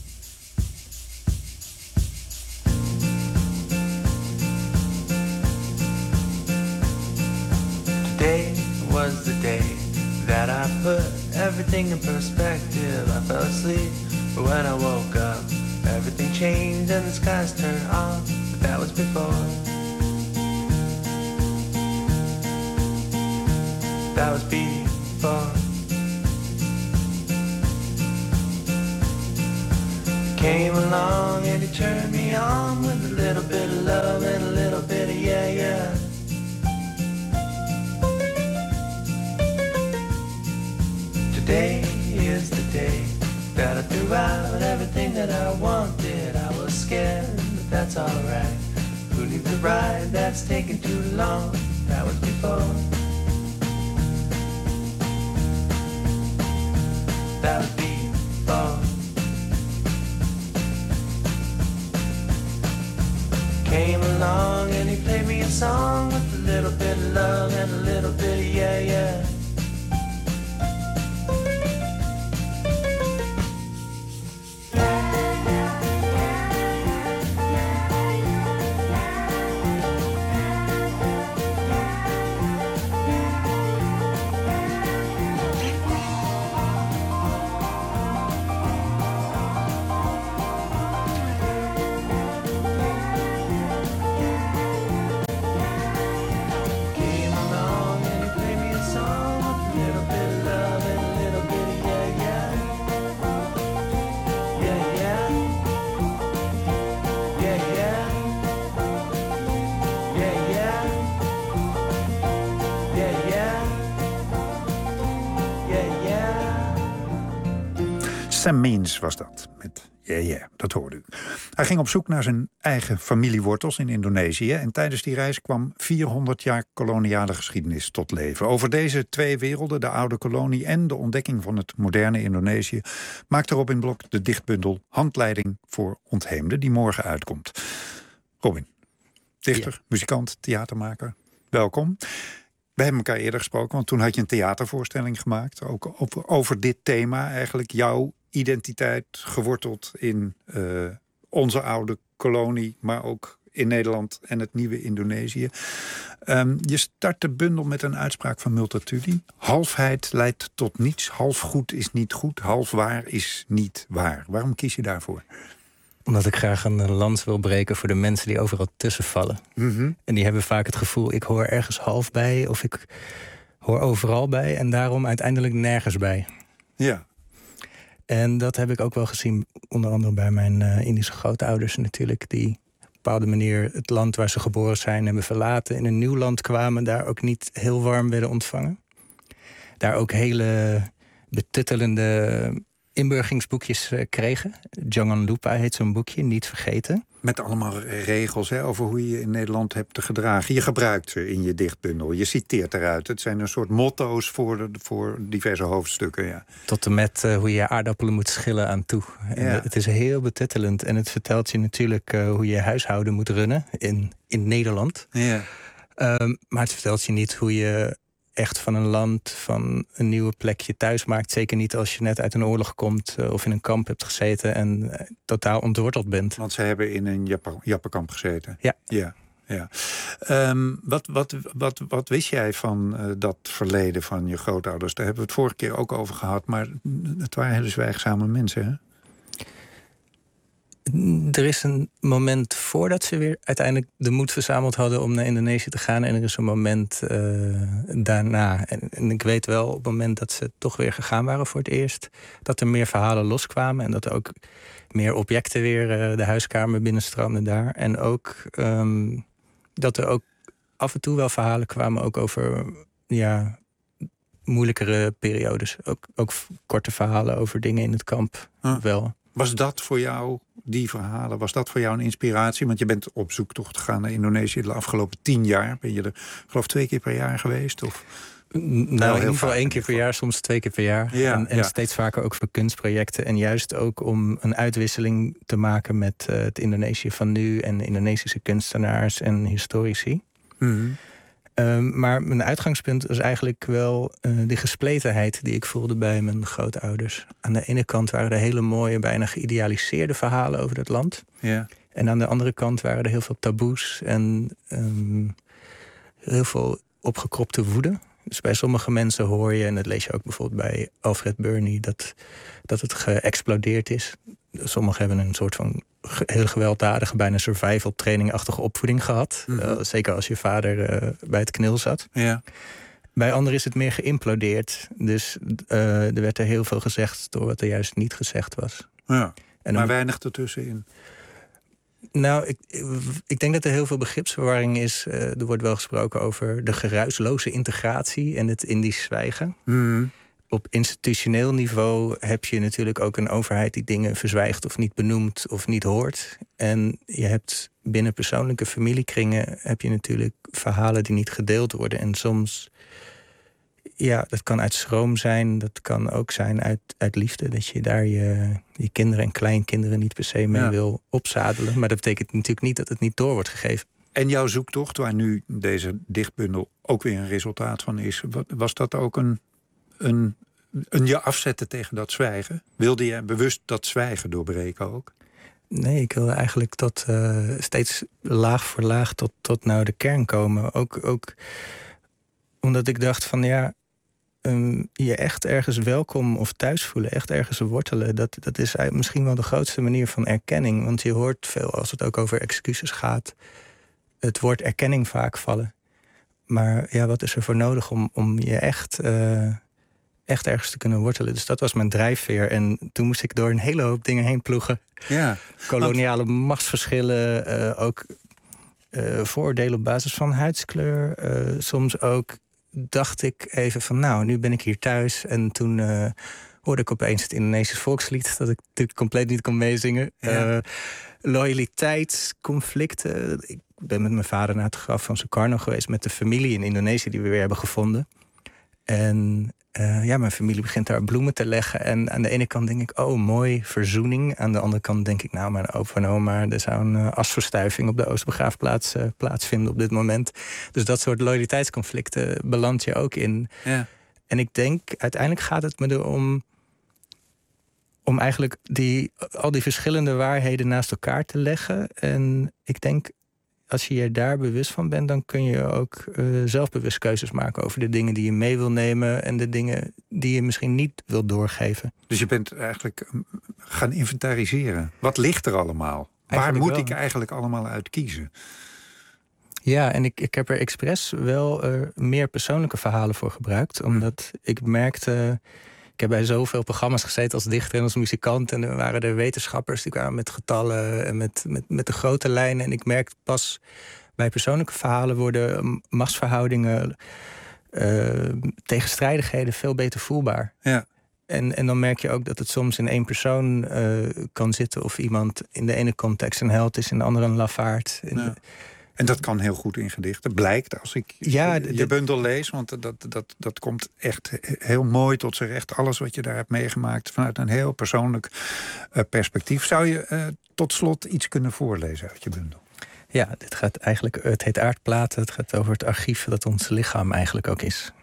Today was the day that I put everything in perspective. I fell asleep, but when I woke up, everything changed and the skies turned off. But that was before. That was before. Came along and he turned me on with a little bit of love and a little bit of yeah, yeah. Today is the day that I threw out everything that I wanted. I was scared, but that's alright. Who needs a ride that's taking too long? That was before. That was before. Came along and he played me a song with a little bit of love and a little bit of yeah, yeah. Sam Means was dat, met yeah, yeah, dat hoorde u. Hij ging op zoek naar zijn eigen familiewortels in Indonesië en tijdens die reis kwam vierhonderd jaar koloniale geschiedenis tot leven. Over deze twee werelden, de oude kolonie en de ontdekking van het moderne Indonesië, maakt Robin Blok de dichtbundel Handleiding voor Ontheemden, die morgen uitkomt. Robin, dichter, ja. muzikant, theatermaker, welkom. We hebben elkaar eerder gesproken, want toen had je een theatervoorstelling gemaakt, ook over, over dit thema eigenlijk, jouw identiteit geworteld in uh, onze oude kolonie, maar ook in Nederland en het nieuwe Indonesië. Um, je start de bundel met een uitspraak van Multatuli. Halfheid leidt tot niets, half goed is niet goed, half waar is niet waar. Waarom kies je daarvoor? Omdat ik graag een lans wil breken voor de mensen die overal tussen vallen. Mm-hmm. En die hebben vaak het gevoel, ik hoor ergens half bij of ik hoor overal bij en daarom uiteindelijk nergens bij. Ja. En dat heb ik ook wel gezien, onder andere bij mijn uh, Indische grootouders natuurlijk, die op een bepaalde manier het land waar ze geboren zijn hebben verlaten, in een nieuw land kwamen, daar ook niet heel warm werden ontvangen. Daar ook hele betuttelende inburgeringsboekjes uh, kregen. Janganlupa heet zo'n boekje, niet vergeten. Met allemaal regels hè, over hoe je je in Nederland hebt te gedragen. Je gebruikt ze in je dichtbundel, je citeert eruit. Het zijn een soort motto's voor, de, voor diverse hoofdstukken. Ja. Tot en met uh, hoe je aardappelen moet schillen aan toe. En ja. Het is heel betuttelend. En het vertelt je natuurlijk uh, hoe je huishouden moet runnen in, in Nederland. Ja. Um, maar het vertelt je niet hoe je echt van een land, van een nieuwe plekje thuis maakt. Zeker niet als je net uit een oorlog komt uh, of in een kamp hebt gezeten en uh, totaal ontworteld bent. Want ze hebben in een Jap- Jappenkamp gezeten. Ja. Ja. Ja. Um, wat, wat, wat, wat wist jij van uh, dat verleden van je grootouders? Daar hebben we het vorige keer ook over gehad, maar het waren hele zwijgzame mensen, hè? Er is een moment voordat ze weer uiteindelijk de moed verzameld hadden om naar Indonesië te gaan. En er is een moment uh, daarna. En, en ik weet wel op het moment dat ze toch weer gegaan waren voor het eerst, dat er meer verhalen loskwamen. En dat er ook meer objecten weer uh, de huiskamer binnenstroomden daar. En ook um, dat er ook af en toe wel verhalen kwamen ook over ja, moeilijkere periodes. Ook, ook korte verhalen over dingen in het kamp huh. wel. Was dat voor jou, die verhalen, was dat voor jou een inspiratie? Want je bent op zoektocht gegaan naar Indonesië de afgelopen tien jaar. Ben je er, geloof ik, twee keer per jaar geweest? Of? Nou, in ieder geval één keer per jaar, soms twee keer per jaar. Ja, en en ja. steeds vaker ook voor kunstprojecten. En juist ook om een uitwisseling te maken met uh, het Indonesië van nu en Indonesische kunstenaars en historici. Mm-hmm. Um, maar mijn uitgangspunt was eigenlijk wel uh, de gespletenheid die ik voelde bij mijn grootouders. Aan de ene kant waren er hele mooie, bijna geïdealiseerde verhalen over het land. Ja. En aan de andere kant waren er heel veel taboes en um, heel veel opgekropte woede. Dus bij sommige mensen hoor je, en dat lees je ook bijvoorbeeld bij Alfred Burney, dat, dat het geëxplodeerd is. Sommigen hebben een soort van heel gewelddadige, bijna survival training-achtige opvoeding gehad. Mm-hmm. Uh, zeker als je vader uh, bij het knil zat. Ja. Bij anderen is het meer geïmplodeerd. Dus uh, er werd er heel veel gezegd door wat er juist niet gezegd was. Ja, en maar om... weinig ertussenin. Nou, ik, ik denk dat er heel veel begripsverwarring is. Uh, er wordt wel gesproken over de geruisloze integratie en het Indisch zwijgen. Mm-hmm. Op institutioneel niveau heb je natuurlijk ook een overheid die dingen verzwijgt of niet benoemt of niet hoort. En je hebt binnen persoonlijke familiekringen heb je natuurlijk verhalen die niet gedeeld worden. En soms, ja, dat kan uit schroom zijn, dat kan ook zijn uit, uit liefde. Dat je daar je, je kinderen en kleinkinderen niet per se mee ja. wil opzadelen. Maar dat betekent natuurlijk niet dat het niet door wordt gegeven. En jouw zoektocht, waar nu deze dichtbundel ook weer een resultaat van is, was dat ook een... Een, een je afzetten tegen dat zwijgen? Wilde je bewust dat zwijgen doorbreken ook? Nee, ik wilde eigenlijk tot uh, steeds laag voor laag tot, tot nou de kern komen. Ook, ook omdat ik dacht van ja, um, je echt ergens welkom of thuis voelen, echt ergens wortelen, dat, dat is misschien wel de grootste manier van erkenning. Want je hoort veel, als het ook over excuses gaat, het woord erkenning vaak vallen. Maar ja, wat is er voor nodig om, om je echt... Uh, echt ergens te kunnen wortelen. Dus dat was mijn drijfveer. En toen moest ik door een hele hoop dingen heen ploegen. Ja, koloniale want... machtsverschillen, uh, ook uh, vooroordelen op basis van huidskleur. Uh, soms ook dacht ik even van, nou, nu ben ik hier thuis. En toen uh, hoorde ik opeens het Indonesisch volkslied, dat ik natuurlijk compleet niet kon meezingen. Ja. Uh, loyaliteit, conflicten. Ik ben met mijn vader naar het graf van Sukarno geweest, met de familie in Indonesië die we weer hebben gevonden. En Uh, ja, mijn familie begint daar bloemen te leggen. En aan de ene kant denk ik, oh, mooi, verzoening. Aan de andere kant denk ik, nou, mijn opa en oma, er zou een uh, asverstuiving op de Oostbegraafplaats uh, plaatsvinden op dit moment. Dus dat soort loyaliteitsconflicten beland je ook in. Ja. En ik denk, uiteindelijk gaat het me erom om eigenlijk die, al die verschillende waarheden naast elkaar te leggen. En ik denk, als je je daar bewust van bent, dan kun je ook uh, zelfbewust keuzes maken over de dingen die je mee wil nemen en de dingen die je misschien niet wil doorgeven. Dus je bent eigenlijk gaan inventariseren. Wat ligt er allemaal? Eigenlijk Waar moet wel. ik eigenlijk allemaal uit kiezen? Ja, en ik, ik heb er expres wel uh, meer persoonlijke verhalen voor gebruikt. Omdat ik merkte... Ik heb bij zoveel programma's gezeten als dichter en als muzikant. En er waren er wetenschappers die kwamen met getallen en met, met, met de grote lijnen. En ik merk pas bij persoonlijke verhalen worden machtsverhoudingen, uh, tegenstrijdigheden veel beter voelbaar. Ja. En, en dan merk je ook dat het soms in één persoon uh, kan zitten. Of iemand in de ene context een held is, in de andere een lafaard. Ja. En dat kan heel goed in gedichten, blijkt als ik ja, je dit... bundel lees. Want dat, dat, dat komt echt heel mooi tot zijn recht. Alles wat je daar hebt meegemaakt vanuit een heel persoonlijk uh, perspectief. Zou je uh, tot slot iets kunnen voorlezen uit je bundel? Ja, dit gaat eigenlijk, het heet Aardplaten. Het gaat over het archief dat ons lichaam eigenlijk ook is.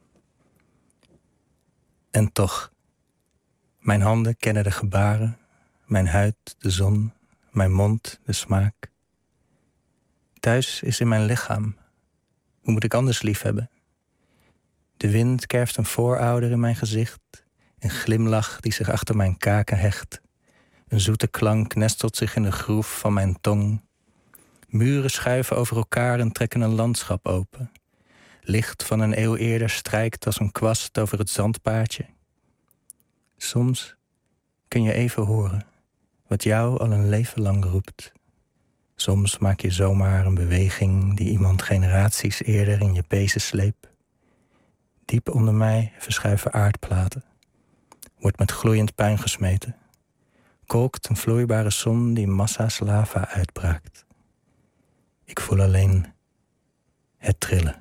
En toch, mijn handen kennen de gebaren, mijn huid de zon, mijn mond de smaak. Thuis is in mijn lichaam. Hoe moet ik anders liefhebben? De wind kerft een voorouder in mijn gezicht. Een glimlach die zich achter mijn kaken hecht. Een zoete klank nestelt zich in de groef van mijn tong. Muren schuiven over elkaar en trekken een landschap open. Licht van een eeuw eerder strijkt als een kwast over het zandpaadje. Soms kun je even horen wat jou al een leven lang roept. Soms maak je zomaar een beweging die iemand generaties eerder in je pezen sleept. Diep onder mij verschuiven aardplaten. Wordt met gloeiend puin gesmeten. Kolkt een vloeibare zon die massa's lava uitbraakt. Ik voel alleen het trillen.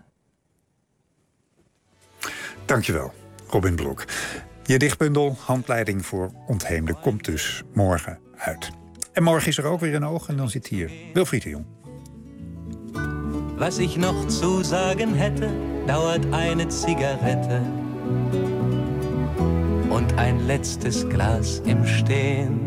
Dankjewel, Robin Blok. Je dichtbundel Handleiding voor Ontheemde komt dus morgen uit. En morgen is er ook weer een oog en dan zit hier Wilfried de Jong. Was ich noch zu sagen hätte, dauert eine Zigarette und ein letztes Glas im Stehen.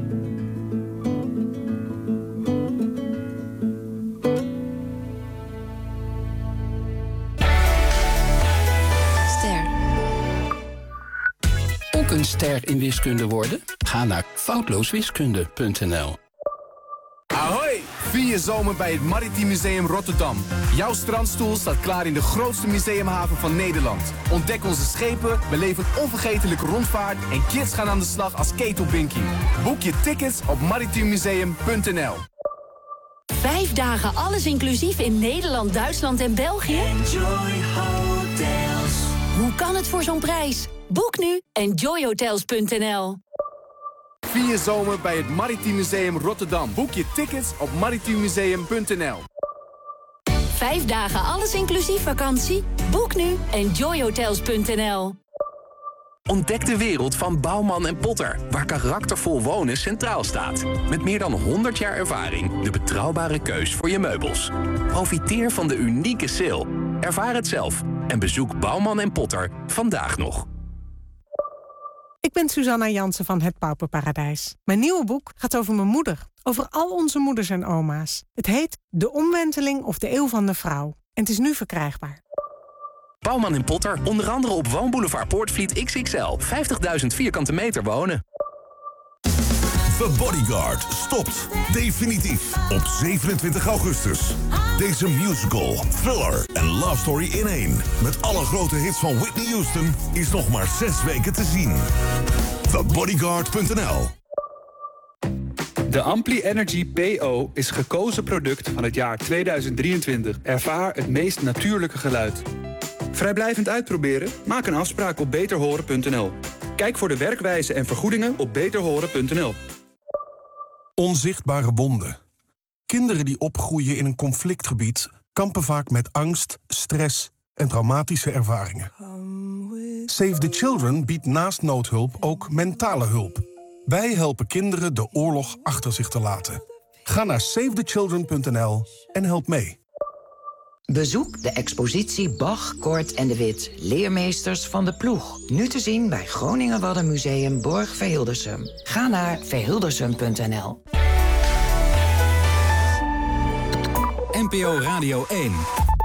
Ook een ster in wiskunde worden? Ga naar foutlooswiskunde punt n l. Ahoy! Vier je zomer bij het Maritiem Museum Rotterdam. Jouw strandstoel staat klaar in de grootste museumhaven van Nederland. Ontdek onze schepen, beleef een onvergetelijke rondvaart en kids gaan aan de slag als ketelbinky. Boek je tickets op maritiem museum punt n l. Vijf dagen alles inclusief in Nederland, Duitsland en België? Enjoy Hotels. Hoe kan het voor zo'n prijs? Boek nu enjoy hotels punt n l. Vier je zomer bij het Maritiem Museum Rotterdam. Boek je tickets op maritiem museum punt n l. Vijf dagen alles inclusief vakantie? Boek nu enjoy hotels punt n l. Ontdek de wereld van Bouwman en Potter, waar karaktervol wonen centraal staat. Met meer dan honderd jaar ervaring de betrouwbare keus voor je meubels. Profiteer van de unieke sale. Ervaar het zelf en bezoek Bouwman en Potter vandaag nog. Ik ben Susanna Jansen van Het Pauperparadijs. Mijn nieuwe boek gaat over mijn moeder. Over al onze moeders en oma's. Het heet De Omwenteling of de Eeuw van de Vrouw. En het is nu verkrijgbaar. Bouwman en Potter, onder andere op Woonboulevard Poortvliet X X L. vijftigduizend vierkante meter wonen. The Bodyguard stopt definitief op zevenentwintig augustus. Deze musical, thriller en love story in één, met alle grote hits van Whitney Houston, is nog maar zes weken te zien. the bodyguard punt n l. De Ampli Energy P O is gekozen product van het jaar tweeduizend drieëntwintig. Ervaar het meest natuurlijke geluid. Vrijblijvend uitproberen? Maak een afspraak op beter horen punt n l. Kijk voor de werkwijze en vergoedingen op beter horen punt n l. Onzichtbare wonden. Kinderen die opgroeien in een conflictgebied kampen vaak met angst, stress en traumatische ervaringen. Save the Children biedt naast noodhulp ook mentale hulp. Wij helpen kinderen de oorlog achter zich te laten. Ga naar save the children punt n l en help mee. Bezoek de expositie Bach, Kort en de Wit, leermeesters van de ploeg. Nu te zien bij Groningen Waddenmuseum Borg Verhildersum. Ga naar verhildersum punt n l. N P O Radio één.